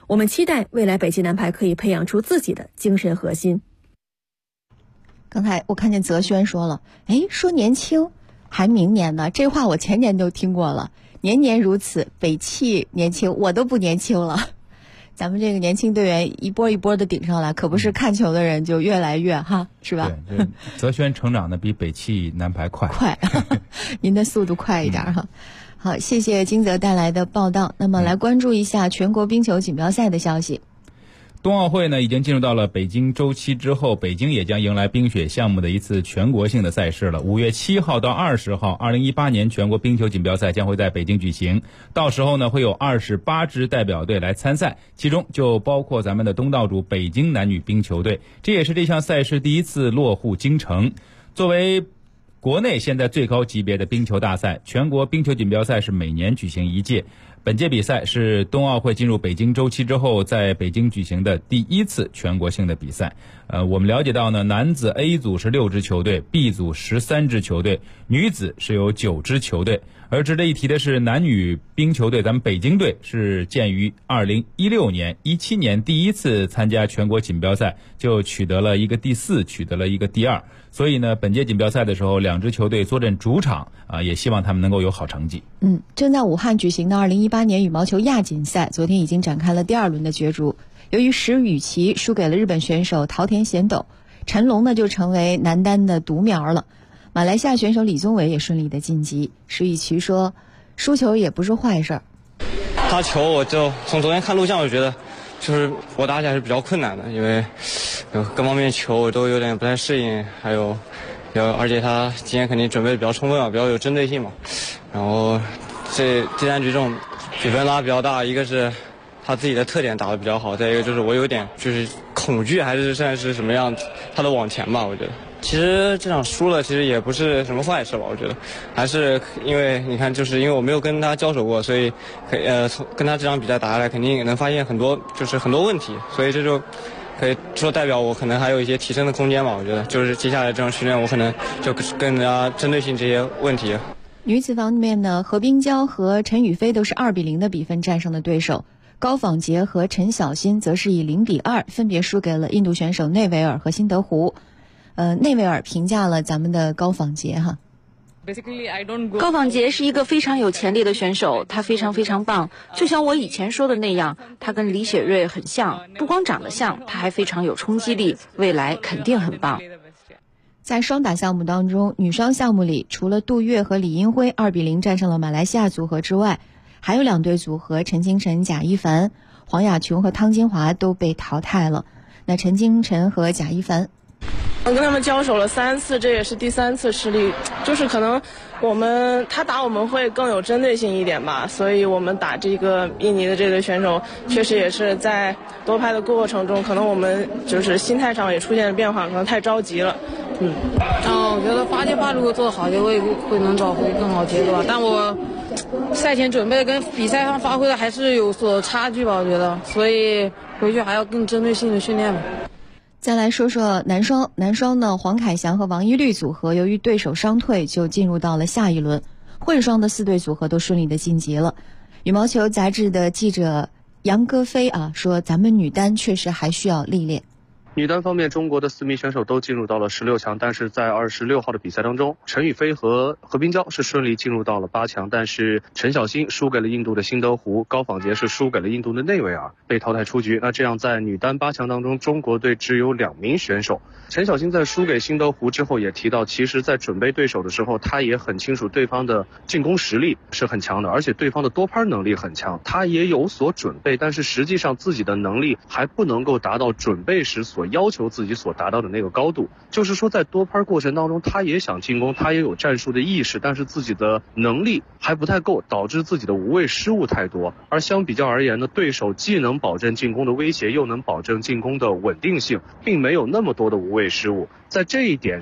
我们期待未来北京男排可以培养出自己的精神核心。 刚才我看见泽轩说了，说年轻还明年呢，这话我前年都听过了，年年如此，北汽年轻，我都不年轻了。咱们这个年轻队员一波一波的顶上来，可不是看球的人就越来越是吧？ 对，泽轩成长的比北汽男排快， 您的速度快一点哈。好，谢谢金泽带来的报道。那么来关注一下全国冰球锦标赛的消息。 冬奥会呢已经进入到了北京周期之后，北京也将迎来冰雪项目的一次全国性的赛事了。5月7号到20号，2018年全国冰球锦标赛将会在北京举行。到时候呢会有28支代表队来参赛，其中就包括咱们的东道主北京男女冰球队，这也是这项赛事第一次落户京城。作为国内现在最高级别的冰球大赛，全国冰球锦标赛是每年举行一届。本届比赛是冬奥会进入北京周期之后在北京举行的第一次全国性的比赛。我们了解到呢，男子 A 组是6支球队， B 组13支球队，女子是有9支球队。而值得一提的是，男女冰球队咱们北京队是建于2016年17年第一次参加全国锦标赛就取得了一个第4，取得了一个第2。所以呢，本届锦标赛的时候2支球队坐镇主场也希望他们能够有好成绩。 正在武汉举行的2018年羽毛球亚锦赛昨天已经展开了第2轮的角逐。由于石宇奇输给了日本选手桃田贤斗，陈龙呢就成为男单的独苗了。马来西亚选手李宗伟也顺利的晋级。石宇奇说，输球也不是坏事。 他球我就从昨天看录像，我觉得就是我打起来是比较困难的，因为各方面球我都有点不太适应，而且他今天肯定准备比较充分比较有针对性嘛。然后这第3局这种比分拉比较大，一个是他自己的特点打得比较好，再一个就是我有点就是恐惧还是现在是什么样，他的往前吧，我觉得。其实这场输了其实也不是什么坏事吧，我觉得还是因为你看，就是因为我没有跟他交手过，所以跟他这场比赛打下来肯定能发现很多问题，所以这就可以说代表我可能还有一些提升的空间吧。我觉得就是接下来这场训练我可能就更加针对性这些问题。 女子方面呢，何冰娇和陈雨菲都是2-0的比分战胜了对手，高仿洁和陈小欣则是以0-2分别输给了印度选手内维尔和辛德胡。内维尔评价了咱们的高仿洁哈。 高仿洁是一个非常有潜力的选手，他非常非常棒，就像我以前说的那样，他跟李雪芮很像，不光长得像，他还非常有冲击力，未来肯定很棒。 在双打项目当中，女双项目里，除了杜月和李英辉2-0战胜了马来西亚组合之外，还有2对组合陈清晨、贾一凡、黄雅琼和汤金华都被淘汰了。那陈清晨和贾一凡， 我跟他们交手了3次，这也是第3次失利，就是可能他打我们会更有针对性一点吧，所以我们打这个印尼的这对选手，确实也是在夺牌的过程中，可能我们就是心态上也出现了变化，可能太着急了。 我觉得8阶8如果做得好，就会能找回更好节奏吧。但我赛前准备跟比赛上发挥的还是有所差距吧，我觉得，所以回去还要更针对性的训练吧。 再来说说男双呢，黄凯翔和王一律组合由于对手伤退就进入到了下一轮，混双的4对组合都顺利的晋级了。羽毛球杂志的记者杨歌飞说，咱们女单确实还需要历练。 女单方面，中国的4名选手都进入到了16强，但是在26号的比赛当中，陈雨菲和何冰娇是顺利进入到了8强，但是陈小欣输给了印度的辛德胡，高仿洁是输给了印度的内维尔，被淘汰出局。那这样在女单8强当中，中国队只有2名选手。陈小欣在输给辛德胡之后也提到，其实在准备对手的时候，他也很清楚对方的进攻实力是很强的，而且对方的多拍能力很强，他也有所准备，但是实际上自己的能力还不能够达到准备时所要求自己所达到的那个高度。就是说在多拍过程当中，他也想进攻，他也有战术的意识，但是自己的能力还不太够，导致自己的无谓失误太多。而相比较而言呢，对手既能保证进攻的威胁，又能保证进攻的稳定性，并没有那么多的无谓失误。在这一点上，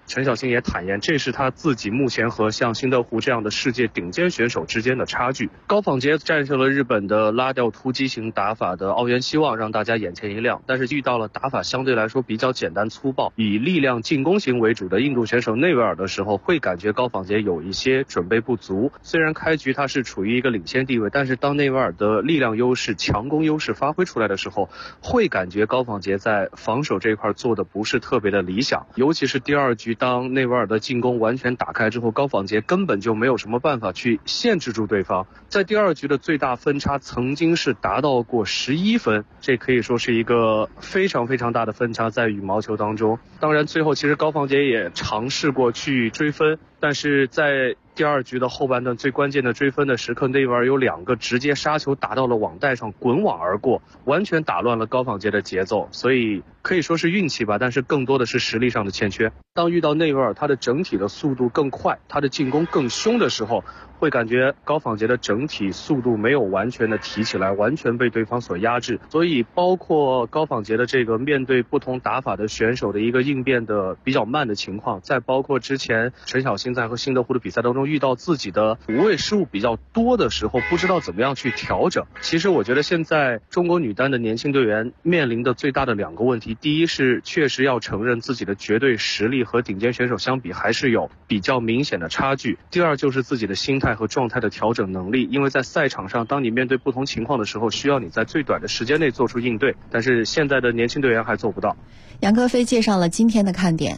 陈小星也坦言，这是他自己目前和像辛德胡这样的世界顶尖选手之间的差距。高仿杰战胜了日本的拉吊突击型打法的奥原希望，让大家眼前一亮，但是遇到了打法相对来说比较简单粗暴，以力量进攻型为主的印度选手内维尔的时候，会感觉高仿杰有一些准备不足。虽然开局他是处于一个领先地位，但是当内维尔的力量优势、强攻优势发挥出来的时候，会感觉高仿杰在防守这一块做的不是特别的理想。尤其是第二局，当内维尔的进攻完全打开之后，高仿杰根本就没有什么办法去限制住对方。在第二局的最大分差曾经是达到过11分，这可以说是一个非常非常大的分差在羽毛球当中。当然最后其实高仿杰也尝试过去追分，但是在第二局的后半段最关键的追分的时刻，内维尔有2个直接杀球打到了网带上，滚网而过，完全打乱了高仿杰的节奏。所以可以说是运气吧，但是更多的是实力上的欠缺。当遇到内维尔他的整体的速度更快，他的进攻更凶的时候，会感觉高仿杰的整体速度没有完全的提起来，完全被对方所压制。所以包括高仿杰的这个面对不同打法的选手的一个应变的比较慢的情况，再包括之前陈小星在和辛德胡的比赛当中遇到自己的无谓失误比较多的时候，不知道怎么样去调整。其实我觉得现在中国女单的年轻队员面临的最大的2个问题，第一是确实要承认自己的绝对实力和顶尖选手相比还是有比较明显的差距，第二就是自己的心态和状态的调整能力。因为在赛场上，当你面对不同情况的时候，需要你在最短的时间内做出应对，但是现在的年轻队员还做不到。 杨科飞介绍了今天的看点。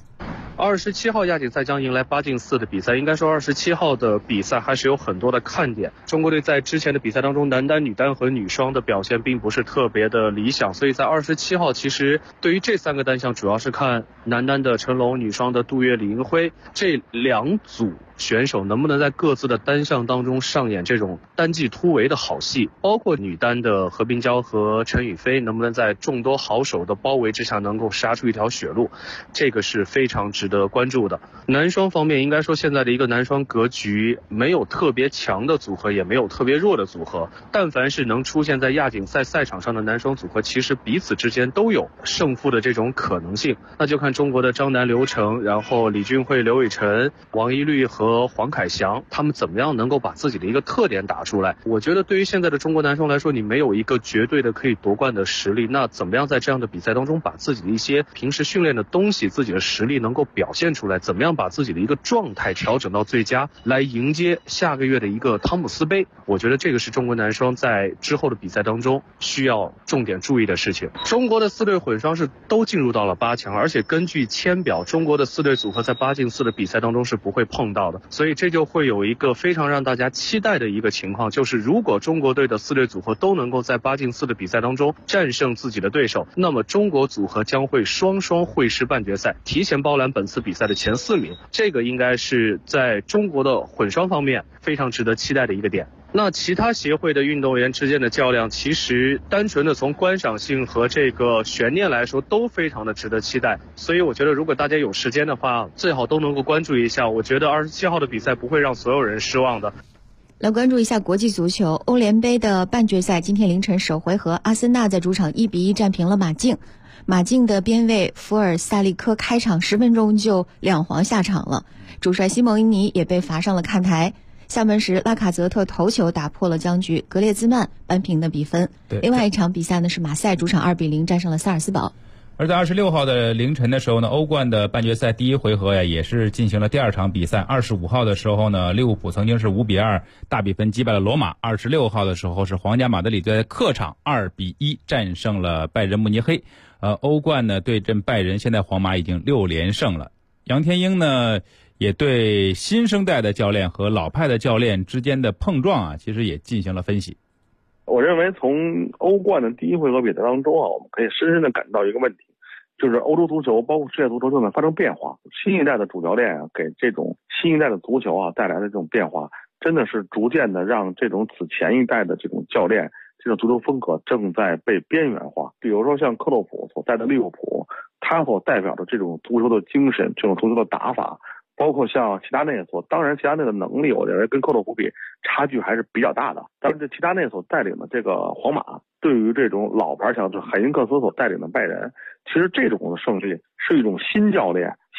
27号亚锦赛将迎来8进4的比赛，应该说27号的比赛还是有很多的看点。中国队在之前的比赛当中，男单、女单和女双的表现并不是特别的理想，所以在27号其实对于这3个单项主要是看男单的陈龙、女双的杜月、李银辉这2组选手能不能在各自的单项当中上演这种单骑突围的好戏，包括女单的何冰娇和陈雨菲能不能在众多好手的包围之下能够杀出一条血路，这个是非常值得关注的。男双方面，应该说现在的一个男双格局没有特别强的组合，也没有特别弱的组合，但凡是能出现在亚锦赛赛场上的男双组合，其实彼此之间都有胜负的这种可能性。那就看中国的张楠、刘成，然后李俊慧、刘伟晨、王懿律和黄凯翔，他们怎么样能够把自己的一个特点打出来。我觉得对于现在的中国男双来说，你没有一个绝对的可以夺冠的实力，那怎么样在这样的比赛当中把自己的一些平时训练的东西，自己的实力能够表现出来，怎么样把自己的一个状态调整到最佳，来迎接下个月的一个汤姆斯杯。我觉得这个是中国男双在之后的比赛当中需要重点注意的事情。中国的4对混双是都进入到了8强，而且根据签表，中国的4对组合在8进4的比赛当中是不会碰到的，所以这就会有一个非常让大家期待的一个情况，就是如果中国队的4对组合都能够在8进4的比赛当中战胜自己的对手，那么中国组合将会双双会师半决赛，提前包揽本次比赛的前4名。这个应该是在中国的混双方面非常值得期待的一个点。那其他协会的运动员之间的较量，其实单纯的从观赏性和这个悬念来说都非常的值得期待，所以我觉得如果大家有时间的话，最好都能够关注一下。我觉得27号的比赛不会让所有人失望的。 来关注一下国际足球，欧联杯的半决赛，今天凌晨首回合，阿森纳在主场1-1战平了马竞。马竞的边卫福尔萨利科开场10分钟就2黄下场了，主帅西蒙尼也被罚上了看台。下半时拉卡泽特头球打破了僵局，格列兹曼扳平的比分。另外一场比赛呢是马赛主场2-0战胜了萨尔斯堡。 而在26号的凌晨的时候呢，欧冠的半决赛第1回合呀，也是进行了第2场比赛。25号的时候呢，利物浦曾经是5-2大比分击败了罗马。26号的时候是皇家马德里在客场2-1战胜了拜仁慕尼黑。欧冠呢对阵拜仁，现在皇马已经6连胜了。杨天英呢也对新生代的教练和老派的教练之间的碰撞啊，其实也进行了分析。 我认为从欧冠的第1回合比赛当中啊，我们可以深深的感到一个问题，就是欧洲足球包括世界足球正在发生变化。新一代的主教练啊，给这种新一代的足球啊带来的这种变化，真的是逐渐的让这种此前一代的这种教练，这种足球风格正在被边缘化。比如说像克洛普所在的利物浦，他所代表的这种足球的精神，这种足球的打法，包括像齐达内当然齐达内的能力我认为跟克洛普比差距还是比较大的，但是这齐达内所带领的这个皇马，对于这种老牌强队海因克斯所带领的拜仁，其实这种的胜利是一种新教练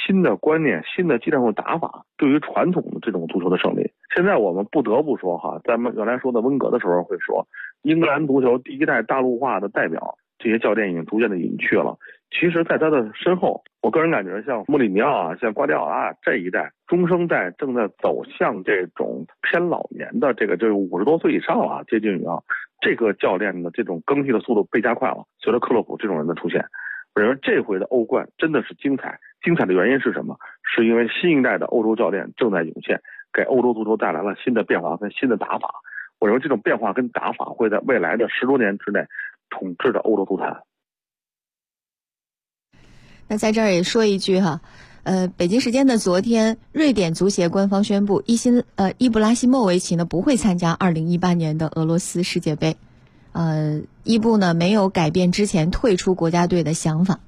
新的观念、新的技战术打法，对于传统的这种足球的胜利。现在我们不得不说哈，咱们原来说的温格的时候会说，英格兰足球第一代大陆化的代表，这些教练已经逐渐的隐去了。其实在他的身后，我个人感觉像穆里尼奥啊，像瓜迪奥拉这一代中生代正在走向这种偏老年的这个就是50多岁以上了，接近于这个教练的这种更替的速度被加快了。随着克洛普这种人的出现，我认为这回的欧冠真的是精彩。精彩的原因是什么？是因为新一代的欧洲教练正在涌现，给欧洲足球带来了新的变化跟新的打法。我认为这种变化跟打法会在未来的10多年之内统治着欧洲足坛。 那在这儿也说一句哈，北京时间的昨天，瑞典足协官方宣布，伊布拉希莫维奇呢不会参加2018年的俄罗斯世界杯。伊布呢没有改变之前退出国家队的想法。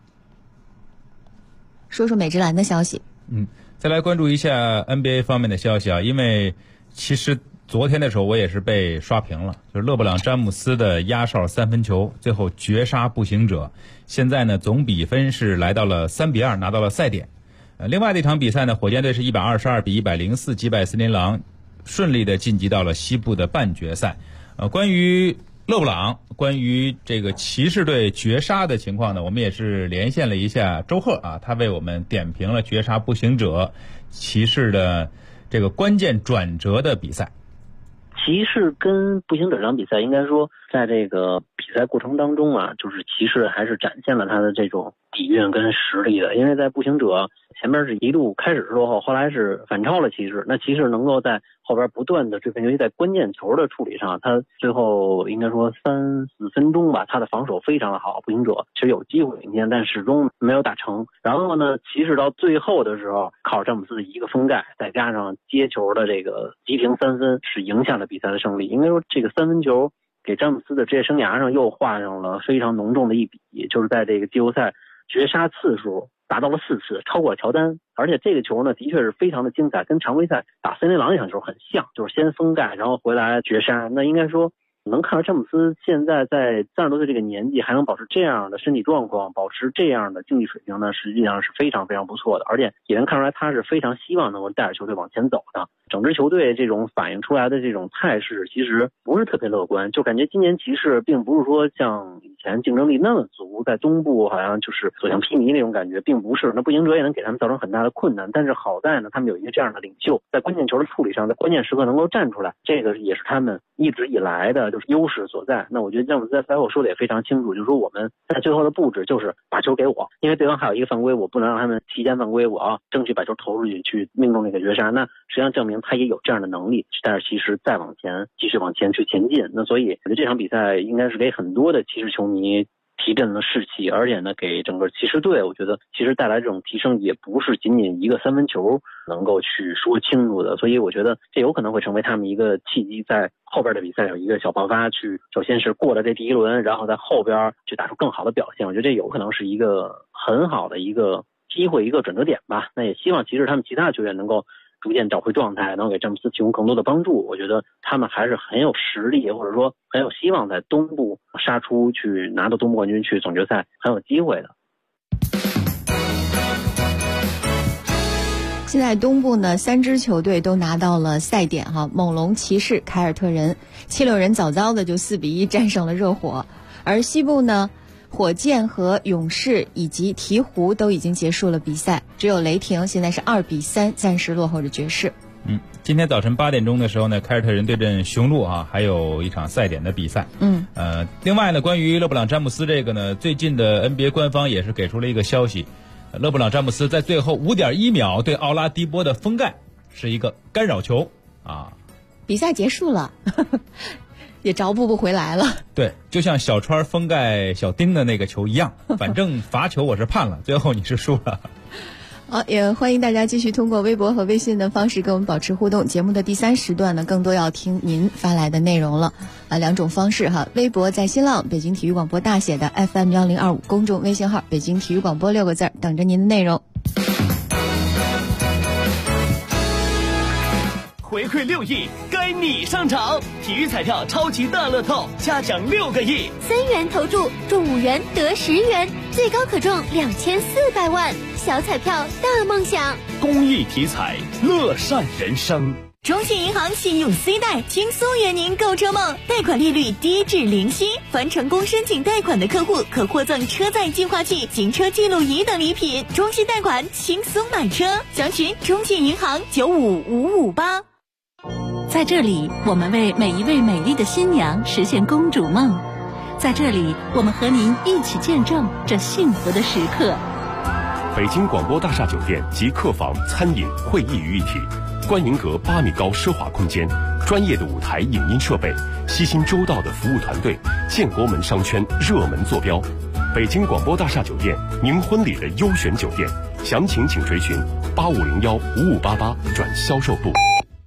说说美职篮的消息。 再来关注一下 NBA 方面的消息啊，因为其实昨天的时候我也是被刷屏了，就是勒布朗詹姆斯的压哨3分球，最后绝杀步行者。现在呢总比分是来到了3-2，拿到了赛点。另外的一场比赛呢，火箭队是122比104击败森林狼，顺利的晋级到了西部的半决赛。关于勒布朗，关于这个骑士队绝杀的情况呢，我们也是连线了一下周赫啊，他为我们点评了绝杀步行者骑士的这个关键转折的比赛。 骑士跟步行者这场比赛，应该说在这个比赛过程当中啊，就是骑士还是展现了他的这种底蕴跟实力的。因为在步行者前面是一度开始落后，后来是反超了骑士，那骑士能够在后边不断的追分，尤其在关键球的处理上，他最后应该说3-4分钟吧，他的防守非常的好。步行者其实有机会领先，但始终没有打成。然后呢，骑士到最后的时候，靠詹姆斯的一个封盖，再加上接球的这个急停3分，是赢下了比赛的胜利。应该说这个3分球给詹姆斯的职业生涯上又画上了非常浓重的一笔，就是在这个季后赛绝杀次数达到了4次，超过了乔丹。而且这个球呢的确是非常的精彩，跟常规赛打森林狼那场球很像，就是先封盖然后回来绝杀。那应该说能看到詹姆斯现在在30多岁这个年纪还能保持这样的身体状况，保持这样的竞技水平呢，实际上是非常非常不错的。而且也能看出来他是非常希望能够带着球队往前走的。整支球队这种反映出来的这种态势其实不是特别乐观，就感觉今年骑士并不是说像以前竞争力那么足，在东部好像就是所向披靡那种感觉，并不是。那步行者也能给他们造成很大的困难，但是好在呢，他们有一个这样的领袖，在关键球的处理上，在关键时刻能够站出来，这个也是他们一直以来的就是优势所在。那我觉得詹姆斯在赛后说的也非常清楚，就是说我们在最后的布置就是把球给我，因为对方还有一个犯规，我不能让他们提前犯规，我要争取把球投出去，去命中那个绝杀。那实际上证明他也有这样的能力，但是其实再往前继续往前去前进。那所以我觉得这场比赛应该是给很多的骑士球迷提振了士气，而且呢给整个骑士队我觉得其实带来这种提升也不是仅仅一个3分球能够去说清楚的。所以我觉得这有可能会成为他们一个契机，在后边的比赛有一个小爆发，去首先是过了这第一轮，然后在后边去打出更好的表现。我觉得这有可能是一个很好的一个机会，一个转折点吧。那也希望其实他们其他球员能够逐渐找回状态，能够给詹姆斯提供更多的帮助。我觉得他们还是很有实力，或者说很有希望在东部杀出去，拿到东部冠军，去总决赛很有机会的。 现在东部呢3支球队都拿到了赛点哈，猛龙、骑士、凯尔特人。76人早早的就4-1战胜了热火，而西部呢火箭和勇士以及鹈鹕都已经结束了比赛，只有雷霆现在是2-3暂时落后着爵士。 今天早晨8点钟的时候呢，凯尔特人对阵雄鹿啊，还有一场赛点的比赛。另外呢，关于勒布朗詹姆斯这个呢，最近的 NBA 官方也是给出了一个消息，勒布朗詹姆斯在最后5.1秒对奥拉迪波的封盖是一个干扰球啊， 比赛结束了。也着不回来了。 对，就像小川封盖小丁的那个球一样，反正罚球我是判了，最后你是输了。 好，也欢迎大家继续通过微博和微信的方式跟我们保持互动。节目的第3时段呢，更多要听您发来的内容了。2种方式哈，微博在新浪北京体育广播大写的 FM1025，公众微信号北京体育广播6个字，等着您的内容。 回馈6亿，该你上场！体育彩票超级大乐透，嘉奖6个亿 ，3元投注中5元得10元，最高可中2400万，小彩票大梦想。 公益体彩，乐善人生。 中信银行信用 C 贷轻松圆您购车梦，贷款利率低至0息，凡成功申请贷款的客户可获赠车载净化器、行车记录仪等礼品。中信贷款轻松买车，详询中信银行95558。 在这里，我们为每一位美丽的新娘实现公主梦。在这里，我们和您一起见证这幸福的时刻。 北京广播大厦酒店集客房、餐饮、会议于一体。观云阁8米高奢华空间，专业的舞台影音设备，悉心周到的服务团队，建国门商圈热门坐标。北京广播大厦酒店，您婚礼的优选酒店，详情请垂询8501-5588转销售部。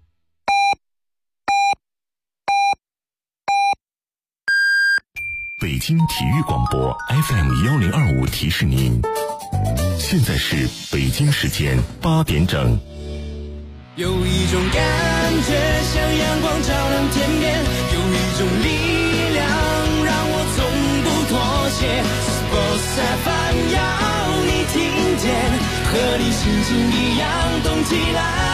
北京体育广播 FM1025提示您，现在是北京时间8点整。 有一种感觉像阳光照亮天边，有一种力量让我从不妥协。Sports FM 要你听见，和你心情一样动起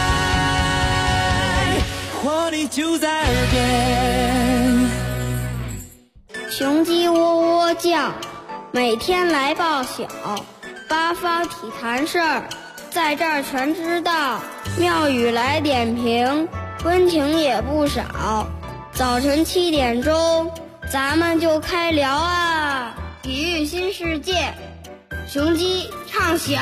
来，活力就在耳边。 雄鸡喔喔叫，每天来报晓，八方体坛事儿在这儿全知道，妙语来点评，温情也不少。早晨7点钟，咱们就开聊啊！体育新世界，雄鸡唱晓。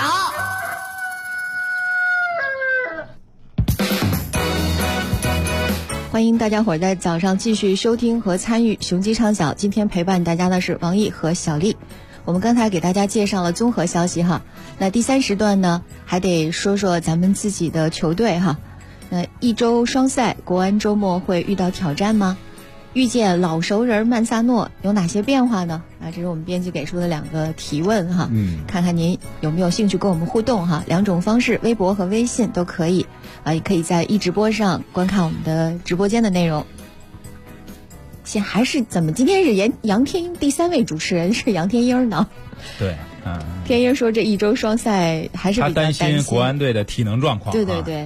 欢迎大家伙在早上继续收听和参与雄鸡唱晓。今天陪伴大家的是王毅和小丽。我们刚才给大家介绍了综合消息哈，那第3时段呢，还得说说咱们自己的球队哈。一周双赛，国安周末会遇到挑战吗？遇见老熟人曼萨诺有哪些变化呢？这是我们编辑给出的2个提问哈，看看您有没有兴趣跟我们互动哈。2种方式，微博和微信都可以也可以在直播上观看我们的直播间的内容。还是怎么今天是杨天英第3位主持人是杨天英呢？ 对， 天英说这一周双赛还是比较担心国安队的体能状况。 对对对，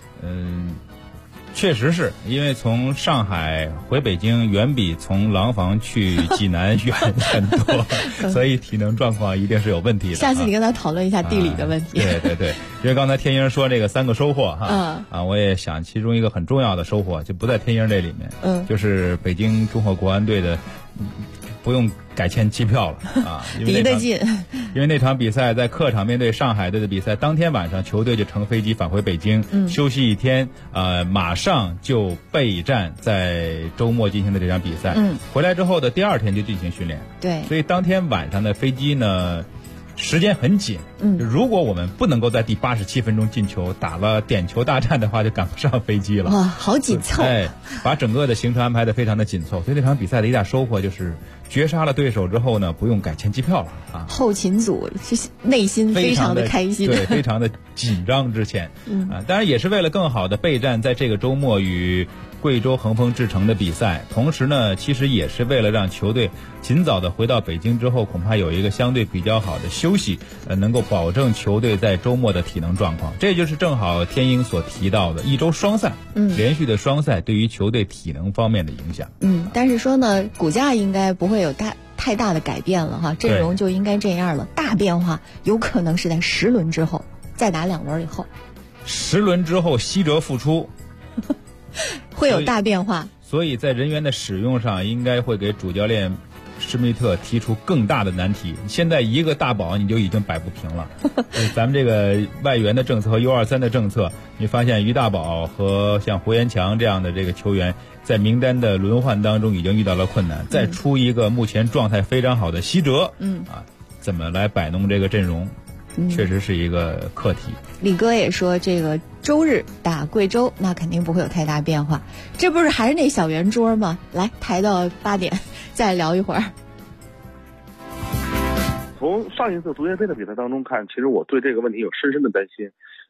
确实是因为从上海回北京远比从廊坊去济南远很多，所以体能状况一定是有问题的。 下次你跟他讨论一下地理的问题。 对对对，因为刚才天英说这个3个收获哈，我也想其中一个很重要的收获就不在天英这里面，就是北京中赫国安队的不用改签机票了离得近。 因为那场比赛在客场面对上海队的比赛，当天晚上球队就乘飞机返回北京，休息1天，马上就备战在周末进行的这场比赛。回来之后的第2天就进行训练。 对， 所以当天晚上的飞机呢，时间很紧。如果我们不能够在第87分钟进球，打了点球大战的话，就赶不上飞机了。 哇，好紧凑！ 把整个的行程安排的非常的紧凑。所以这场比赛的一大收获就是绝杀了对手之后呢，不用改签机票了后勤组内心非常的开心， 对，非常的紧张之前。当然也是为了更好的备战在这个周末与贵州恒丰智诚的比赛，同时呢，其实也是为了让球队尽早的回到北京之后，恐怕有一个相对比较好的休息，能够保证球队在周末的体能状况。这就是正好天英所提到的一周双赛，连续的双赛对于球队体能方面的影响。 但是说呢，骨架应该不会有太大的改变了哈，阵容就应该这样了。大变化有可能是在10轮之后，再打2轮以后。 10轮之后，西哲复出。 会有大变化， 所以在人员的使用上应该会给主教练施密特提出更大的难题。现在一个大宝你就已经摆不平了。咱们这个外援的政策和 U23 的政策，你发现于大宝和像胡延强这样的这个球员在名单的轮换当中已经遇到了困难，再出一个目前状态非常好的西哲，怎么来摆弄这个阵容？确实是一个课题。 李哥也说，这个周日打贵州，那肯定不会有太大变化。这不是还是那小圆桌吗？来，抬到8点，再聊一会儿。 从上一次足协杯的比赛当中看，其实我对这个问题有深深的担心，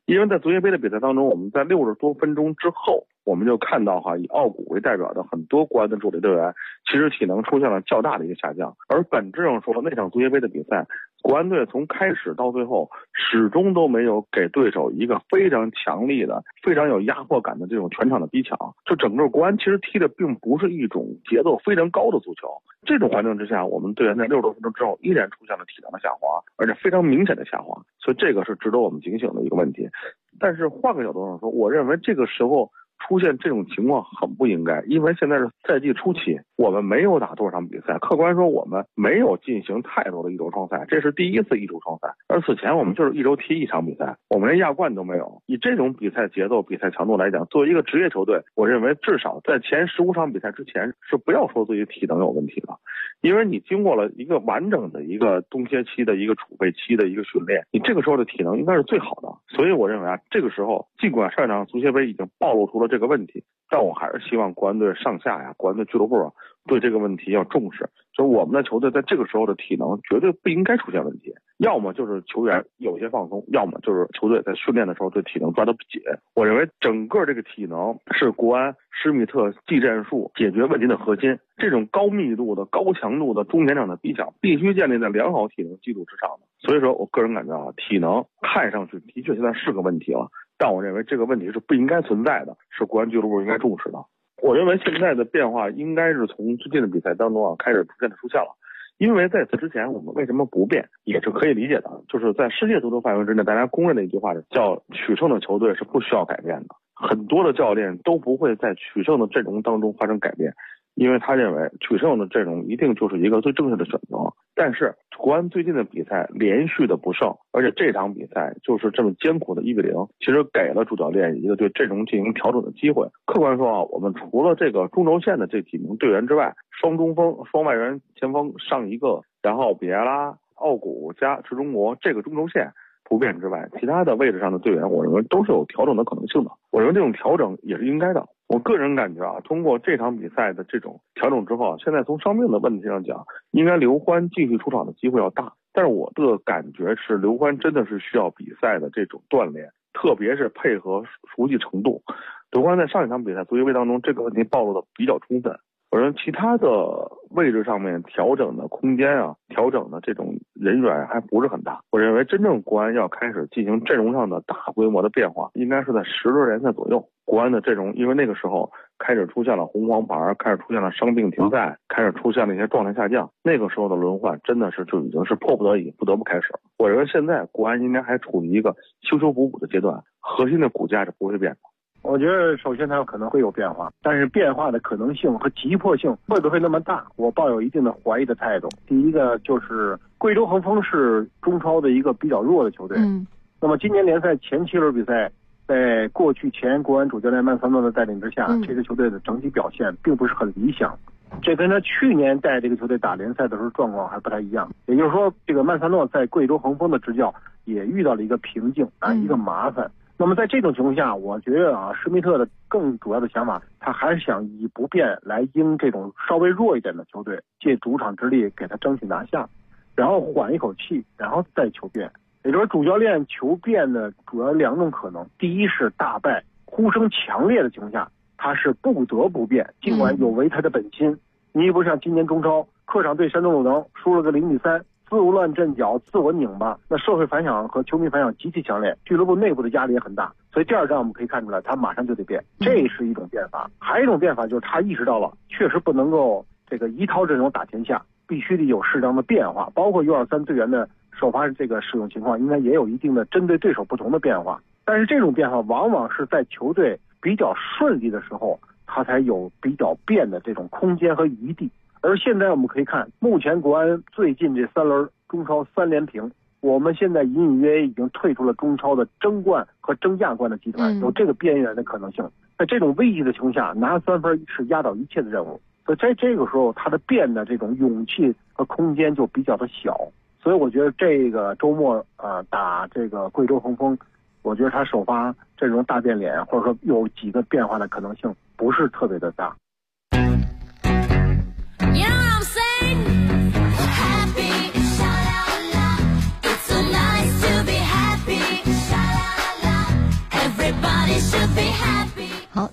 因为在足协杯的比赛当中，我们在60多分钟之后，我们就看到以奥古为代表的很多国安的主力队员，其实体能出现了较大的一个下降。而本质上说，那场足协杯的比赛，国安队从开始到最后，始终都没有给对手一个非常强力的、非常有压迫感的这种全场的逼抢。就整个国安其实踢的并不是一种节奏非常高的足球。这种环境之下，我们队员在60多分钟之后依然出现了体能的下滑，而且非常明显的下滑。所以这个是值得我们警醒的一个问题。但是换个角度上说，我认为这个时候出现这种情况很不应该，因为现在是赛季初期，我们没有打多少场比赛，客观说我们没有进行太多的一周双赛，这是第一次一周双赛，而此前我们就是一周踢1场比赛，我们连亚冠都没有。以这种比赛节奏、比赛强度来讲，作为一个职业球队，我认为至少在前15场比赛之前是不要说自己体能有问题的，因为你经过了一个完整的一个冬歇期的一个储备期的一个训练，你这个时候的体能应该是最好的。所以我认为这个时候尽管上一场足协杯已经暴露出了这个问题，但我还是希望国安队上下国安队俱乐部对这个问题要重视。就是我们的球队在这个时候的体能绝对不应该出现问题，要么就是球员有些放松，要么就是球队在训练的时候对体能抓得不紧。我认为整个这个体能是国安施密特技战术解决问题的核心。这种高密度的、高强度的中前场的逼抢必须建立在良好体能基础之上的。所以说我个人感觉体能看上去的确现在是个问题了，但我认为这个问题是不应该存在的，是国安俱乐部应该重视的。我认为现在的变化应该是从最近的比赛当中开始逐渐的出现了。因为在此之前我们为什么不变也是可以理解的，就是在世界足球范围之内，大家公认的一句话是叫取胜的球队是不需要改变的。很多的教练都不会在取胜的阵容当中发生改变，因为他认为取胜的阵容一定就是一个最正确的选择。但是国安最近的比赛连续的不胜，而且这场比赛就是这么艰苦的1-0，其实给了主教练一个对阵容进行调整的机会。客观说我们除了这个中轴线的这几名队员之外，双中锋、双外援前锋上一个，然后比埃拉、奥古加池中国这个中轴线不变之外，其他的位置上的队员我认为都是有调整的可能性的。我认为这种调整也是应该的。我个人感觉通过这场比赛的这种调整之后，现在从伤病的问题上讲，应该刘欢继续出场的机会要大。但是我的感觉是刘欢真的是需要比赛的这种锻炼，特别是配合熟悉程度。刘欢在上一场比赛足协杯当中这个问题暴露的比较充分。我认为其他的位置上面调整的空间调整的这种人员还不是很大。我认为真正国安要开始进行阵容上的大规模的变化，应该是在10轮联赛左右。国安的阵容，因为那个时候开始出现了红黄牌，开始出现了伤病停赛，开始出现了一些状态下降，那个时候的轮换真的是就已经是迫不得已不得不开始。我认为现在国安应该还处于一个修修补补的阶段，核心的骨架是不会变的。 我觉得首先它可能会有变化，但是变化的可能性和急迫性会不会那么大，我抱有一定的怀疑的态度。第一个就是贵州恒丰是中超的一个比较弱的球队，那么今年联赛前7轮比赛，在过去前国安主教练曼萨诺的带领之下，这支球队的整体表现并不是很理想，这跟他去年带这个球队打联赛的时候状况还不太一样。也就是说，这个曼萨诺在贵州恒丰的执教也遇到了一个瓶颈一个麻烦。那么在这种情况下，我觉得施密特的更主要的想法，他还是想以不变来应这种稍微弱一点的球队，借主场之力给他争取拿下，然后缓一口气，然后再求变。也就是说，主教练求变的主要2种可能：第一是大败，呼声强烈的情况下，他是不得不变，尽管有违他的本心。你不像今年中超客场对山东鲁能输了个0-3。自乱阵脚，自我拧巴，那社会反响和球迷反响极其强烈，俱乐部内部的压力也很大，所以第2站我们可以看出来，他马上就得变，这是一种变法。还有一种变法就是他意识到了，确实不能够这个一套阵容打天下，必须得有适当的变化，包括U23队员的首发这个使用情况，应该也有一定的针对对手不同的变化。但是这种变化往往是在球队比较顺利的时候，他才有比较变的这种空间和余地。而现在我们可以看，目前国安最近这3轮中超3连平，我们现在隐隐约约已经退出了中超的争冠和争亚冠的集团，有这个边缘的可能性。在这种危机的情况下，拿3分是压倒一切的任务。所以在这个时候，他的变的这种勇气和空间就比较的小。所以我觉得这个周末打这个贵州恒丰，我觉得他首发阵容大变脸，或者说有几个变化的可能性不是特别的大。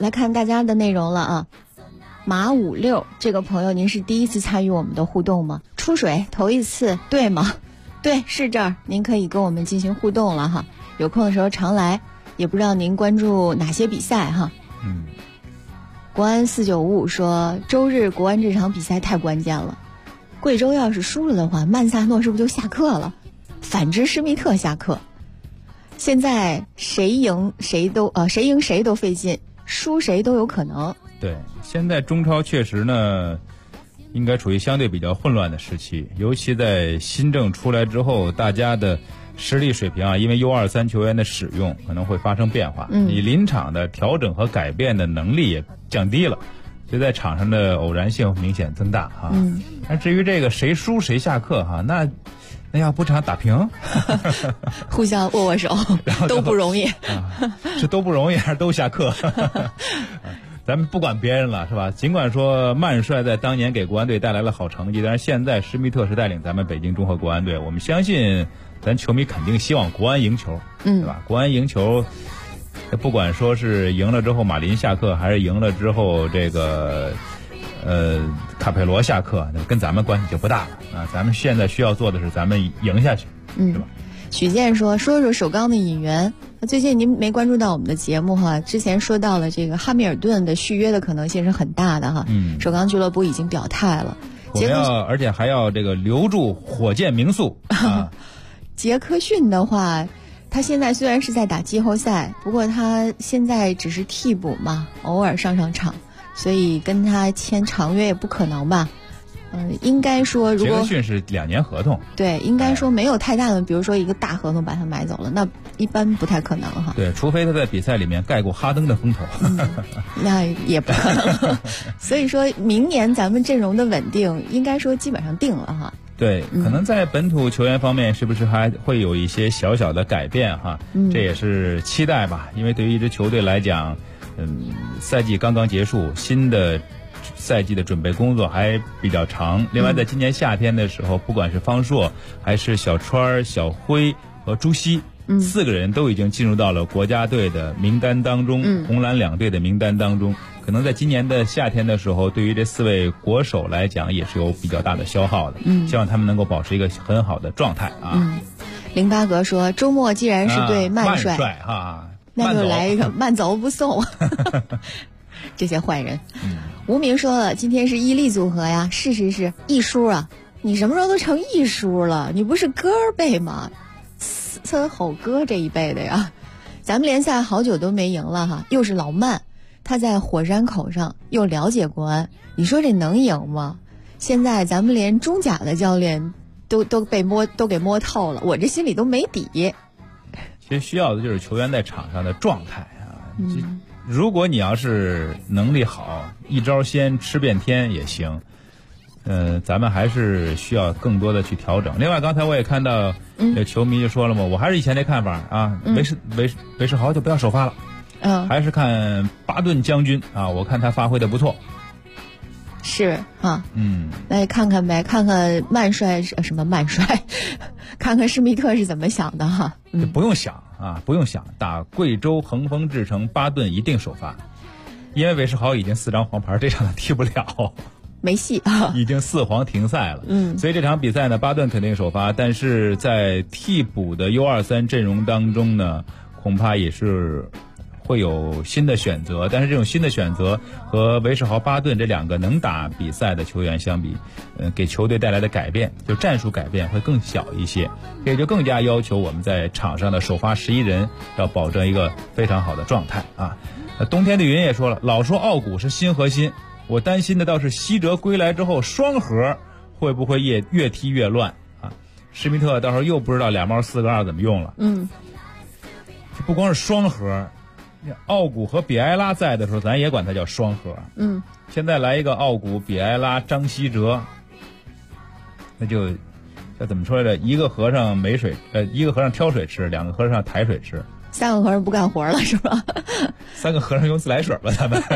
来看大家的内容了啊。马56这个朋友，您是第一次参与我们的互动吗？出水头一次，对吗？对，是这儿，您可以跟我们进行互动了哈。有空的时候常来，也不知道您关注哪些比赛哈。国安4955说，周日国安这场比赛太关键了，贵州要是输了的话，曼萨诺是不是就下课了？反之，施密特下课。现在谁赢谁都费劲，输谁都有可能。 对，现在中超确实呢，应该处于相对比较混乱的时期，尤其在新政出来之后，大家的实力水平啊，因为 U23 球员的使用可能会发生变化，你临场的调整和改变的能力也降低了，所以在场上的偶然性明显增大啊。那至于这个谁输谁下课哈，那要不场打平， 互相握握手，都不容易是都不容易还是都下课？咱们不管别人了，是吧？尽管说曼帅在当年给国安队带来了好成绩，但是现在施密特是带领咱们北京中赫国安队，我们相信咱球迷肯定希望国安赢球，对吧？国安赢球，不管说是赢了之后马林下课，还是赢了之后这个卡佩罗下课，跟咱们关系就不大了啊。咱们现在需要做的是咱们赢下去，是吧？ 许健说首钢的引援，最近您没关注到我们的节目哈，之前说到了这个哈密尔顿的续约的可能性是很大的哈，首钢俱乐部已经表态了， 而且还要这个留住火箭名宿啊。 杰克逊的话，他现在虽然是在打季后赛，不过他现在只是替补嘛，偶尔上场，所以跟他签长约也不可能吧。应该说，如果杰克逊是2年合同， 对，应该说没有太大的，比如说一个大合同把他买走了，那一般不太可能哈。 对，除非他在比赛里面盖过哈登的风头， 那也不可能。所以说明年咱们阵容的稳定，应该说基本上定了哈。 对，可能在本土球员方面，是不是还会有一些小小的改变哈？这也是期待吧，因为对于一支球队来讲，赛季刚刚结束，新的赛季的准备工作还比较长。另外，在今年夏天的时候，不管是方硕还是小川、小辉和朱熹，4个人都已经进入到了国家队的名单当中，红蓝两队的名单当中。可能在今年的夏天的时候，对于这4位国手来讲，也是有比较大的消耗的。希望他们能够保持一个很好的状态啊。 08格说，周末既然是对曼帅哈， 那就来一个慢走不送。这些坏人。无名说了，今天是伊利组合呀，是一叔啊，你什么时候都成一叔了？你不是哥辈吗？森吼哥这一辈的呀。咱们联赛好久都没赢了哈，又是老曼，他在火山口上又了解国安，你说这能赢吗？现在咱们连中甲的教练都给摸透了，我这心里都没底。 其实需要的就是球员在场上的状态啊。如果你要是能力好，一招鲜吃遍天也行。咱们还是需要更多的去调整。另外，刚才我也看到有球迷就说了嘛，我还是以前那看法啊，韦世豪就不要首发了，还是看巴顿将军啊，我看他发挥的不错。 是啊，来看看呗，看看曼帅什么曼帅，看看施密特是怎么想的哈。 不用想啊，不用想，打贵州恒丰智诚，巴顿一定首发，因为韦世豪已经4张黄牌，这场他踢不了。 没戏啊， 已经4黄停赛了。所以这场比赛呢，巴顿肯定首发，但是在替补的 U23 阵容当中呢，恐怕也是会有新的选择。但是这种新的选择和韦世豪、巴顿这2个能打比赛的球员相比，给球队带来的改变，就战术改变会更小一些，也就更加要求我们在场上的首发11人要保证一个非常好的状态啊。冬天的云也说了，老说奥古是新核心。我担心的倒是西哲归来之后，双核会不会越踢越乱啊？施密特到时候又不知道2猫4个2怎么用了。不光是双核，奥古和比埃拉在的时候，咱也管他叫双核。现在来一个奥古、比埃拉、张稀哲，那就这怎么说来着？一个和尚没水，一个和尚挑水吃，2个和尚抬水吃。 3个和尚不干活了是吧 ？3个和尚用自来水吧，他们。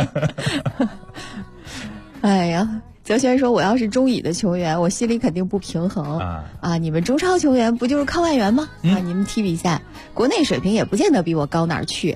哎呀，泽轩说，我要是中乙的球员，我心里肯定不平衡啊！你们中超球员不就是靠外援吗？你们踢比赛，国内水平也不见得比我高哪儿去。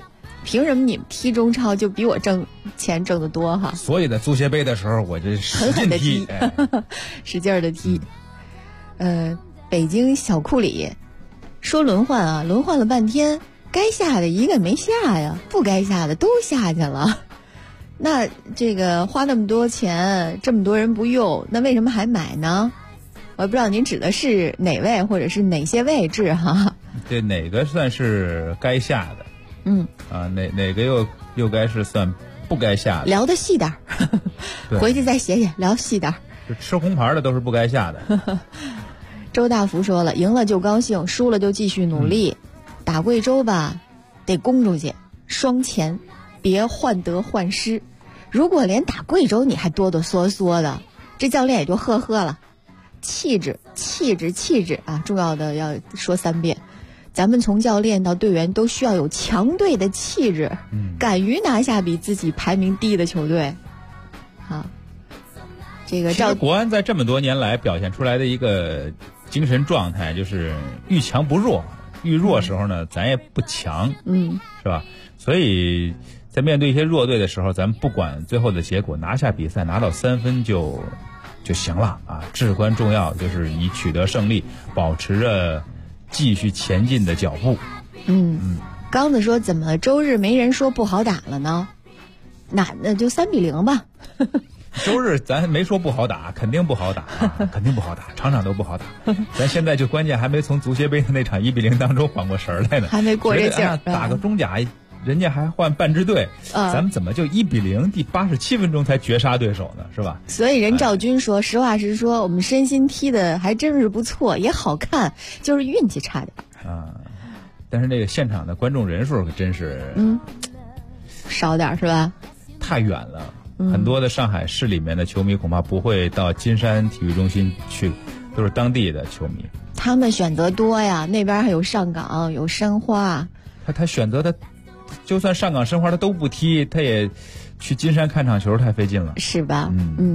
凭什么你们踢中超就比我钱挣得多哈？ 所以在足协杯的时候，我这使劲踢， 使劲的踢。北京小库里说轮换啊，轮换了半天，该下的一个没下呀，不该下的都下去了。那这个花那么多钱，这么多人不用，那为什么还买呢？我不知道您指的是哪位或者是哪些位置哈？ 这哪个算是该下的？哪个又该是算不该下的？ 聊得细点回去再写写，聊细点。 就吃红牌的都是不该下的。 周大福说了，赢了就高兴，输了就继续努力。打贵州吧，得攻出去，双钱，别患得患失。如果连打贵州你还哆哆嗦嗦的，这教练也就呵呵了。气质啊，重要的要说3遍。咱们从教练到队员都需要有强队的气质，敢于拿下比自己排名低的球队。好，这个其实国安在这么多年来表现出来的一个精神状态，就是遇强不弱，遇弱时候呢，咱也不强，是吧？所以在面对一些弱队的时候，咱们不管最后的结果，拿下比赛，拿到3分就行了啊！至关重要就是你取得胜利，保持着继续前进的脚步。 刚子说，怎么周日没人说不好打了呢？那就3-0吧。 周日咱没说不好打，肯定不好打，肯定不好打，场场都不好打。咱现在就关键还没从足协杯的那场1-0当中缓过神来呢， 还没过这劲儿。 打个中甲，人家还换半支队，咱们怎么就1-0第87分钟才绝杀对手呢？是吧？ 所以任兆军说，实话实说，我们身心踢的还真是不错，也好看，就是运气差点啊。但是那个现场的观众人数可真是少点是吧？ 太远了。很多的上海市里面的球迷恐怕不会到金山体育中心去，都是当地的球迷。 他们选择多呀，那边还有上港，有申花。 他选择的，就算上港申花他都不踢，他也去金山看场球太费劲了， 是吧？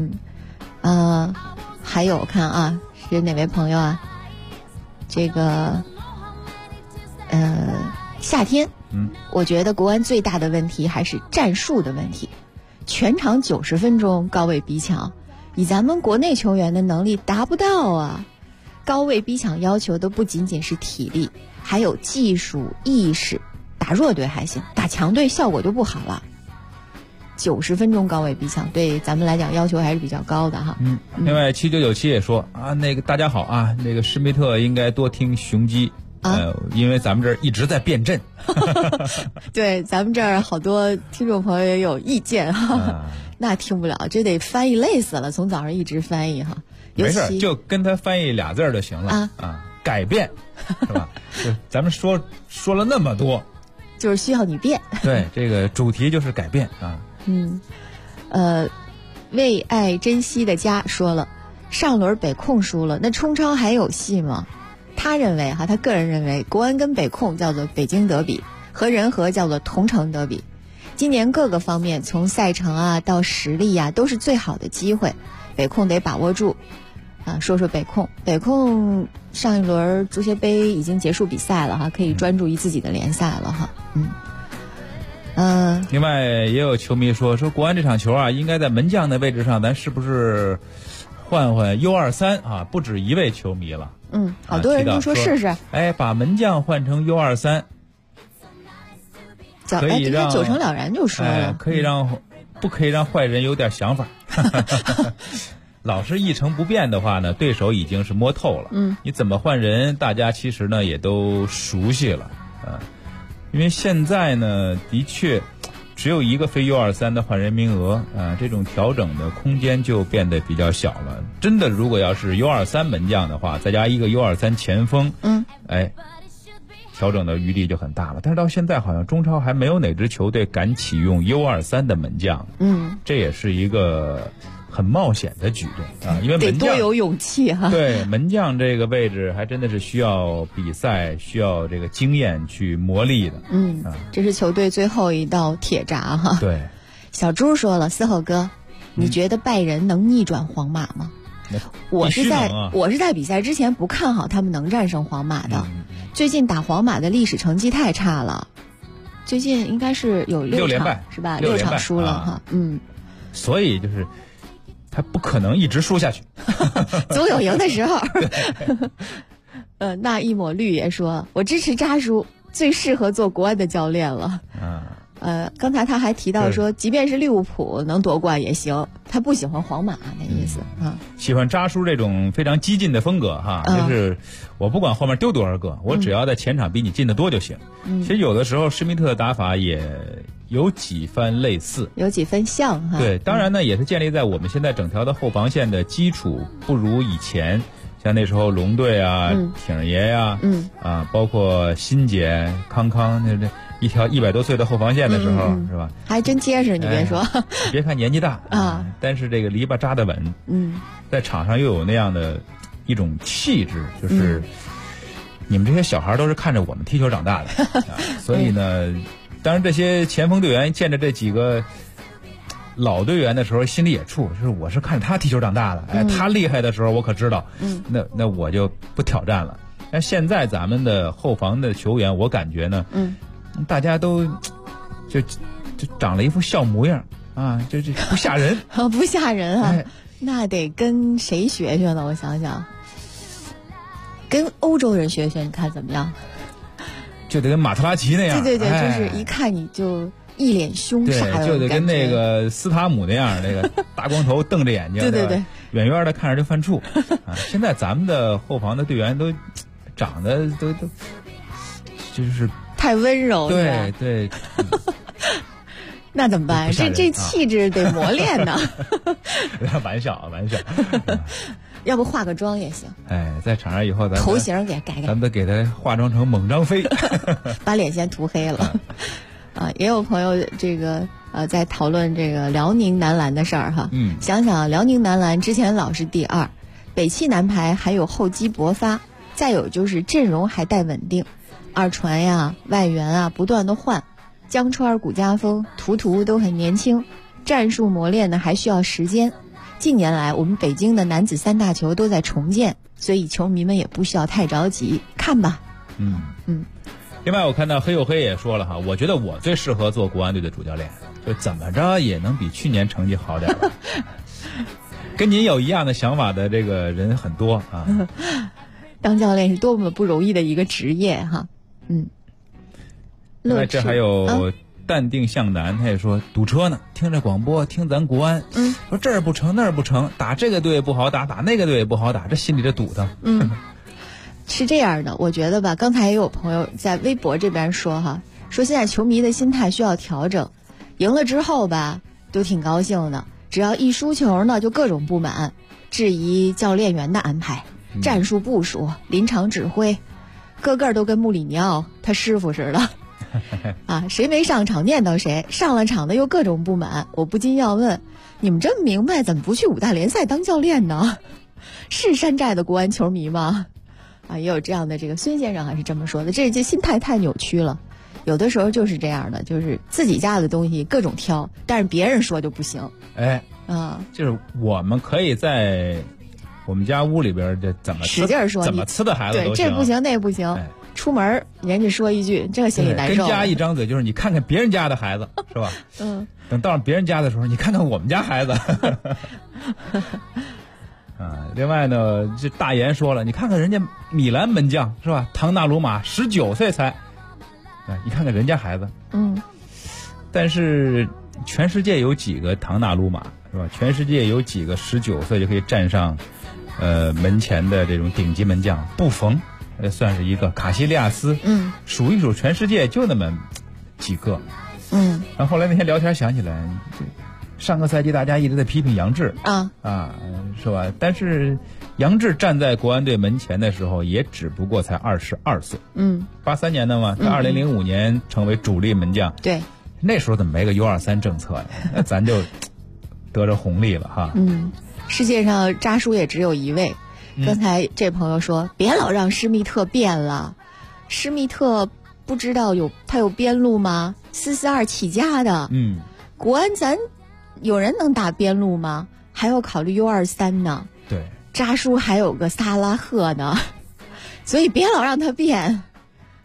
还有我看啊，是哪位朋友啊？这个夏天，我觉得国安最大的问题还是战术的问题。全场90分钟高位逼抢，以咱们国内球员的能力达不到啊。高位逼抢要求的不仅仅是体力，还有技术意识。打弱队还行，打强队效果就不好了。90分钟高位逼抢对咱们来讲要求还是比较高的哈。 另外7997也说啊，那个大家好啊，那个施密特应该多听雄鸡。因为咱们这儿一直在变阵。 对，咱们这儿好多听众朋友也有意见哈。那听不了，这得翻译累死了，从早上一直翻译哈。 没事，就跟他翻译俩字就行了改变，是吧？咱们说了那么多， 就是需要你变。 对，这个主题就是改变啊。 为爱珍惜的家说了，上轮北控输了，那冲超还有戏吗？他个人认为，国安跟北控叫做北京德比，和人和叫做同城德比。今年各个方面，从赛程啊到实力啊，都是最好的机会，北控得把握住。说说北控上一轮足协杯已经结束比赛了哈，可以专注于自己的联赛了哈。 另外也有球迷说国安这场球啊，应该在门将的位置上，咱是不是换 U23 啊？不止一位球迷了。 好多人都说试试。 把门将换成 U23， 可以让 9成了然就说了， 不可以让坏人有点想法。老是一成不变的话呢，对手已经是摸透了。你怎么换人，大家其实呢也都熟悉了因为现在呢，的确只有一个非 U23 的换人名额这种调整的空间就变得比较小了。真的，如果要是 U23 门将的话，再加一个 U23 前锋，调整的余地就很大了。但是到现在好像中超还没有哪支球队敢启用 U23 的门将，这也是一个很冒险的举动因为门将得多有勇气哈。 对，门将这个位置还真的是需要比赛，需要这个经验去磨砺的。 这是球队最后一道铁闸哈。 对， 小朱说了，4号哥，你觉得拜仁能逆转皇马吗？我是在比赛之前不看好他们能战胜皇马的。最近打皇马的历史成绩太差了， 最近应该是有 6连场败是吧 ？6连败 6场输了哈， 所以就是他不可能一直输下去， 总有赢的时候。那一抹绿也说，我支持扎叔，最适合做国安的教练了。刚才他还提到说，即便是利物浦能夺冠也行，他不喜欢皇马那意思啊。 喜欢扎叔这种非常激进的风格哈，就是我不管后面丢多少个，我只要在前场比你进得多就行。其实有的时候施密特的打法也有几番类似， 有几分像哈。 对，当然呢，也是建立在我们现在整条的后防线的基础不如以前。像那时候龙队啊、挺爷呀、包括新杰、康那一条100多岁的后防线的时候，是吧？ 还真结实，你别说。 你别看年纪大啊，但是这个篱笆扎得稳。在场上又有那样的一种气质，就是你们这些小孩都是看着我们踢球长大的，所以呢，当然这些前锋队员见着这几个老队员的时候，心里也怵，就是我是看着他踢球长大的，他厉害的时候我可知道，那我就不挑战了。但现在咱们的后防的球员，我感觉呢，大家都就长了一副笑模样啊，这不吓人， 不吓人啊，那得跟谁学学呢？我想想，跟欧洲人学学，你看怎么样？ 就得跟马特拉齐那样， 对，就是一看你就。一脸凶煞的， 对，就得跟那个斯塔姆那样，那个大光头瞪着眼睛， 对， 远远的看着就犯怵啊。现在咱们的后防的队员都长得都就是太温柔， 对。 那怎么办？这气质得磨练呢。 玩笑。 要不化个妆也行。 在场上以后咱头型给改， 咱得给他化妆成猛张飞， 把脸先涂黑了。也有朋友在讨论这个辽宁男篮的事儿哈。想想辽宁男篮之前老是第2，北汽男排还有厚积薄发，再有就是阵容还待稳定，二传呀、外援啊不断的换，江川、谷家锋、图都很年轻，战术磨练呢还需要时间。近年来我们北京的男子3大球都在重建，所以球迷们也不需要太着急，看吧。 另外我看到黑又黑也说了哈，我觉得我最适合做国安队的主教练，就怎么着也能比去年成绩好点吧。跟您有一样的想法的这个人很多啊。 当教练是多么不容易的一个职业哈。 另外这还有淡定向南，他也说堵车呢，听着广播听咱国安，说这儿不成那儿不成，打这个队不好打，打那个队也不好打，这心里这堵腾。 是这样的，我觉得吧，刚才也有朋友在微博这边说哈，说现在球迷的心态需要调整，赢了之后吧都挺高兴的，只要一输球呢就各种不满，质疑教练员的安排、战术部署、临场指挥，个个都跟穆里尼奥他师傅似的啊，谁没上场念叨谁，上了场的又各种不满。我不禁要问，你们真明白怎么不去5大联赛当教练呢？是山寨的国安球迷吗？也有这样的，这个孙先生还是这么说的，这心态太扭曲了。有的时候就是这样的，就是自己家的东西各种挑，但是别人说就不行。 就是我们可以在我们家屋里边这怎么使劲说， 怎么呲的孩子都行， 这不行那不行。出门人家说一句，这心里难受。 跟家一张嘴就是你看看别人家的孩子，是吧？等到别人家的时候，你看看我们家孩子。另外呢，这大言说了，你看看人家米兰门将是吧？唐纳鲁马19岁才，你看看人家孩子，但是全世界有几个唐纳鲁马是吧？全世界有几个19岁就可以站上，门前的这种顶级门将？布冯，算是一个，卡西利亚斯，数一数全世界就那么几个，然后后来那天聊天想起来。上个赛季大家一直在批评杨志是吧？但是杨志站在国安队门前的时候，也只不过才22岁。83年的嘛，他2005年成为主力门将。 对， 那时候怎么没个U23政策呀？那咱就得着红利了哈。 世界上扎叔也只有一位。刚才这朋友说，别老让施密特变了，施密特不知道他有边路吗？442起家的。国安咱。有人能打边路吗？还要考虑 U23 呢。 对， 扎叔还有个萨拉赫呢，所以别老让他变。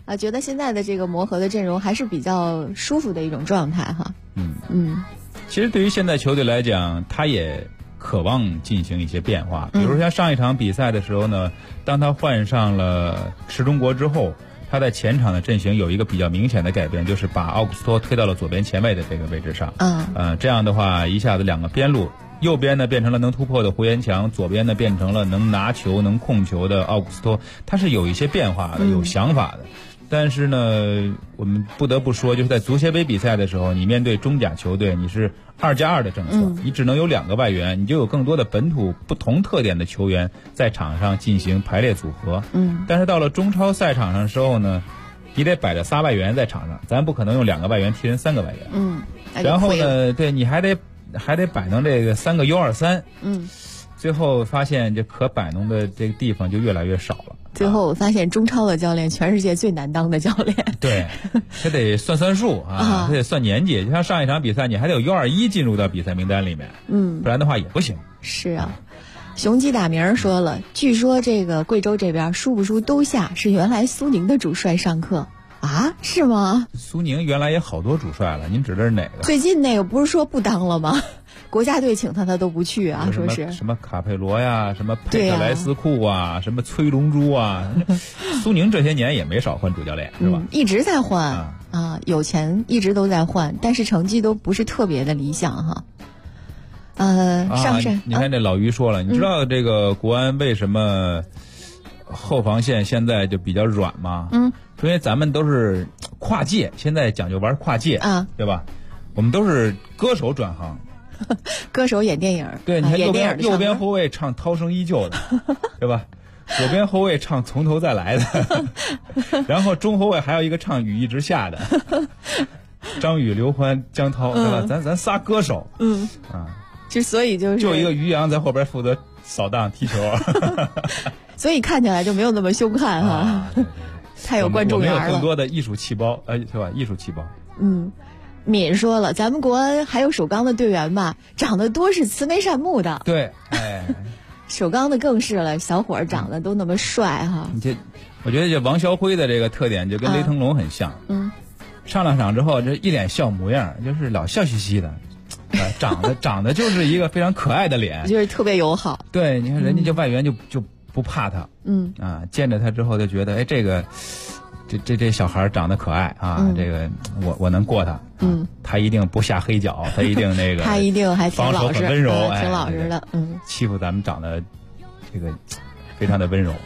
啊，觉得现在的这个磨合的阵容还是比较舒服的一种状态哈。 其实对于现在球队来讲，他也渴望进行一些变化，比如说像上一场比赛的时候呢，当他换上了池中国之后，他在前场的阵型有一个比较明显的改变，就是把奥古斯托推到了左边前卫的这个位置上。这样的话，一下子两个边路，右边呢变成了能突破的胡延强，左边呢变成了能拿球、能控球的奥古斯托，他是有一些变化的，有想法的。但是呢，我们不得不说，就是在足协杯比赛的时候，你面对中甲球队，你是2+2的政策，你只能有2个外援，你就有更多的本土不同特点的球员在场上进行排列组合。但是到了中超赛场上的时候呢，你得摆着仨外援在场上，咱不可能用2个外援替人3个外援。然后呢，对，你还得摆弄这个3个U23。最后发现这可摆弄的这个地方就越来越少了。 最后我发现中超的教练全世界最难当的教练。 对，他得算数啊，他得算年纪。就像上一场比赛，你还得有U21进入到比赛名单里面，不然的话也不行。 是啊，雄鸡打鸣说了，据说这个贵州这边输不输都下，是原来苏宁的主帅上课啊？是吗？ 苏宁原来也好多主帅了，您指的是哪个？ 最近那个不是说不当了吗？国家队请他都不去啊，说是什么卡佩罗呀，什么佩特莱斯库啊，什么崔龙珠啊，苏宁这些年也没少换主教练，是吧？ 一直在换啊，有钱一直都在换，但是成绩都不是特别的理想哈。上山， 你看这老于说了，你知道这个国安为什么后防线现在就比较软吗？因为咱们都是跨界，现在讲究玩跨界啊，对吧？我们都是歌手转行。 歌手演电影， 对，你看右边后卫唱《涛声依旧》的，对吧？左边后卫唱《从头再来》的，然后中后卫还有一个唱《雨一直下》的，张宇、刘欢、江涛，对吧？咱仨歌手， 所以就一个于洋在后边负责扫荡踢球， 所以看起来就没有那么凶悍哈，太有观众缘了。 我们有更多的艺术气胞，对吧？艺术气胞， 敏说了，咱们国安还有首钢的队员吧，长得多是慈眉善目的。 对， 首钢的更是了，小伙儿长得都那么帅哈。 我觉得这王霄辉的这个特点就跟雷腾龙很像。上了场之后，这一脸笑模样，就是老笑嘻嘻的，长得就是一个非常可爱的脸， 就是特别友好。 对，你看人家这外援就不怕他。见着他之后就觉得，这个。这小孩长得可爱啊，这个我能过他，他一定不下黑脚，他一定那个， 他一定还挺老实， 很温柔， 挺老实的， 欺负咱们长得这个非常的温柔。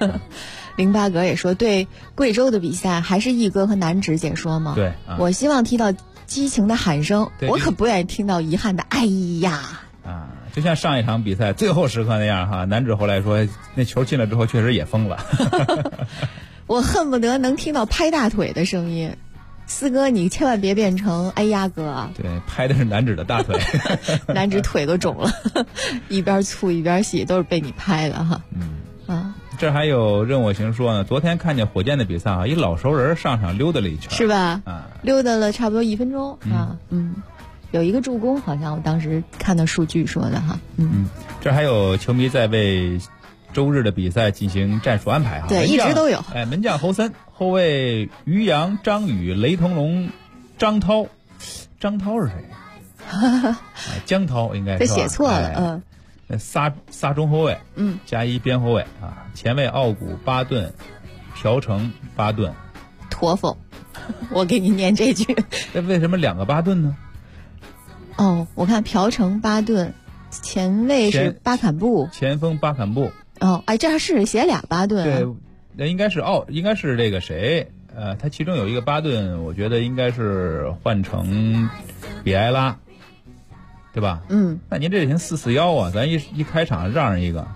08格也说，对贵州的比赛还是毅哥和南直解说吗？ 对， 我希望听到激情的喊声，我可不愿意听到遗憾的哎呀。 就像上一场比赛最后时刻那样哈，南直后来说那球进了之后确实也疯了。 我恨不得能听到拍大腿的声音，四哥你千万别变成哎呀哥。 对，拍的是南指的大腿， 南指腿都肿了，一边粗一边细，都是被你拍的哈。 这还有任我行说呢，昨天看见火箭的比赛一老熟人上场溜达了一圈， 是吧？溜达了差不多1分钟有一个助攻，好像我当时看的数据说的哈。 这还有球迷在为周日的比赛进行战术安排哈， 对，一直都有。 门将侯森，后卫于洋、张宇、雷腾龙、张涛是谁？江涛应该是吧？ 这写错了， 仨中后卫，加一边后卫啊，前卫奥古、巴顿、朴成、巴顿、 驼峰。我给你念这句。 那为什么2个巴顿呢？ 我看朴成、巴顿，前卫是巴坎布， 前锋巴坎布。 这是写俩巴顿。 对，那应该是这个谁？他其中有一个巴顿，我觉得应该是换成比埃拉，对吧？那您这行441啊，咱一开场让人一个。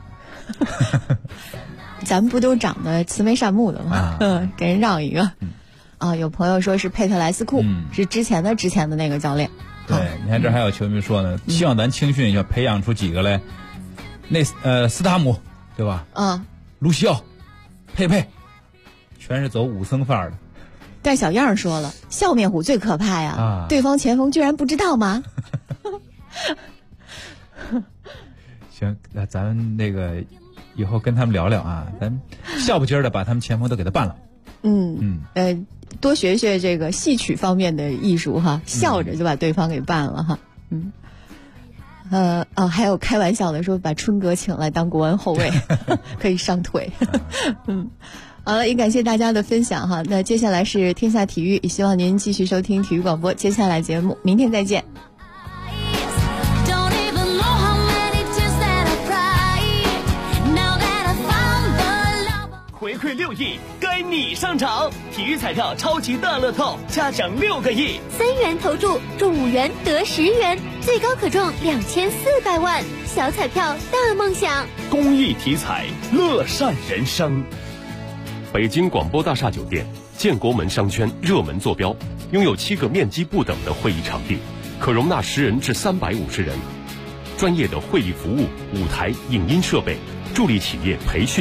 咱们不都长得慈眉善目的吗？给人让一个。有朋友说是佩特莱斯库，是之前的那个教练。 对，你看这还有球迷说呢，希望咱青训要培养出几个来，斯塔姆。对吧？卢西奥、佩佩，全是走武僧范儿的。 但小样说了，笑面虎最可怕呀！对方前锋居然不知道吗？ 行，那咱那个以后跟他们聊聊啊，咱笑不劲儿的把他们前锋都给他办了。 多学学这个戏曲方面的艺术哈，笑着就把对方给办了哈。还有开玩笑的说把春哥请来当国安后卫，可以上腿。好了，也感谢大家的分享哈。那接下来是天下体育，也希望您继续收听体育广播。接下来节目，明天再见。 回馈6亿，该你上场！体育彩票超级大乐透，嘉奖6个亿 ，3元投注中5元得10元，最高可中2400万。小彩票大梦想， 公益体彩，乐善人生。 北京广播大厦酒店，建国门商圈热门坐标，拥有7个面积不等的会议场地，可容纳10人至350人。专业的会议服务、舞台、影音设备，助力企业培训。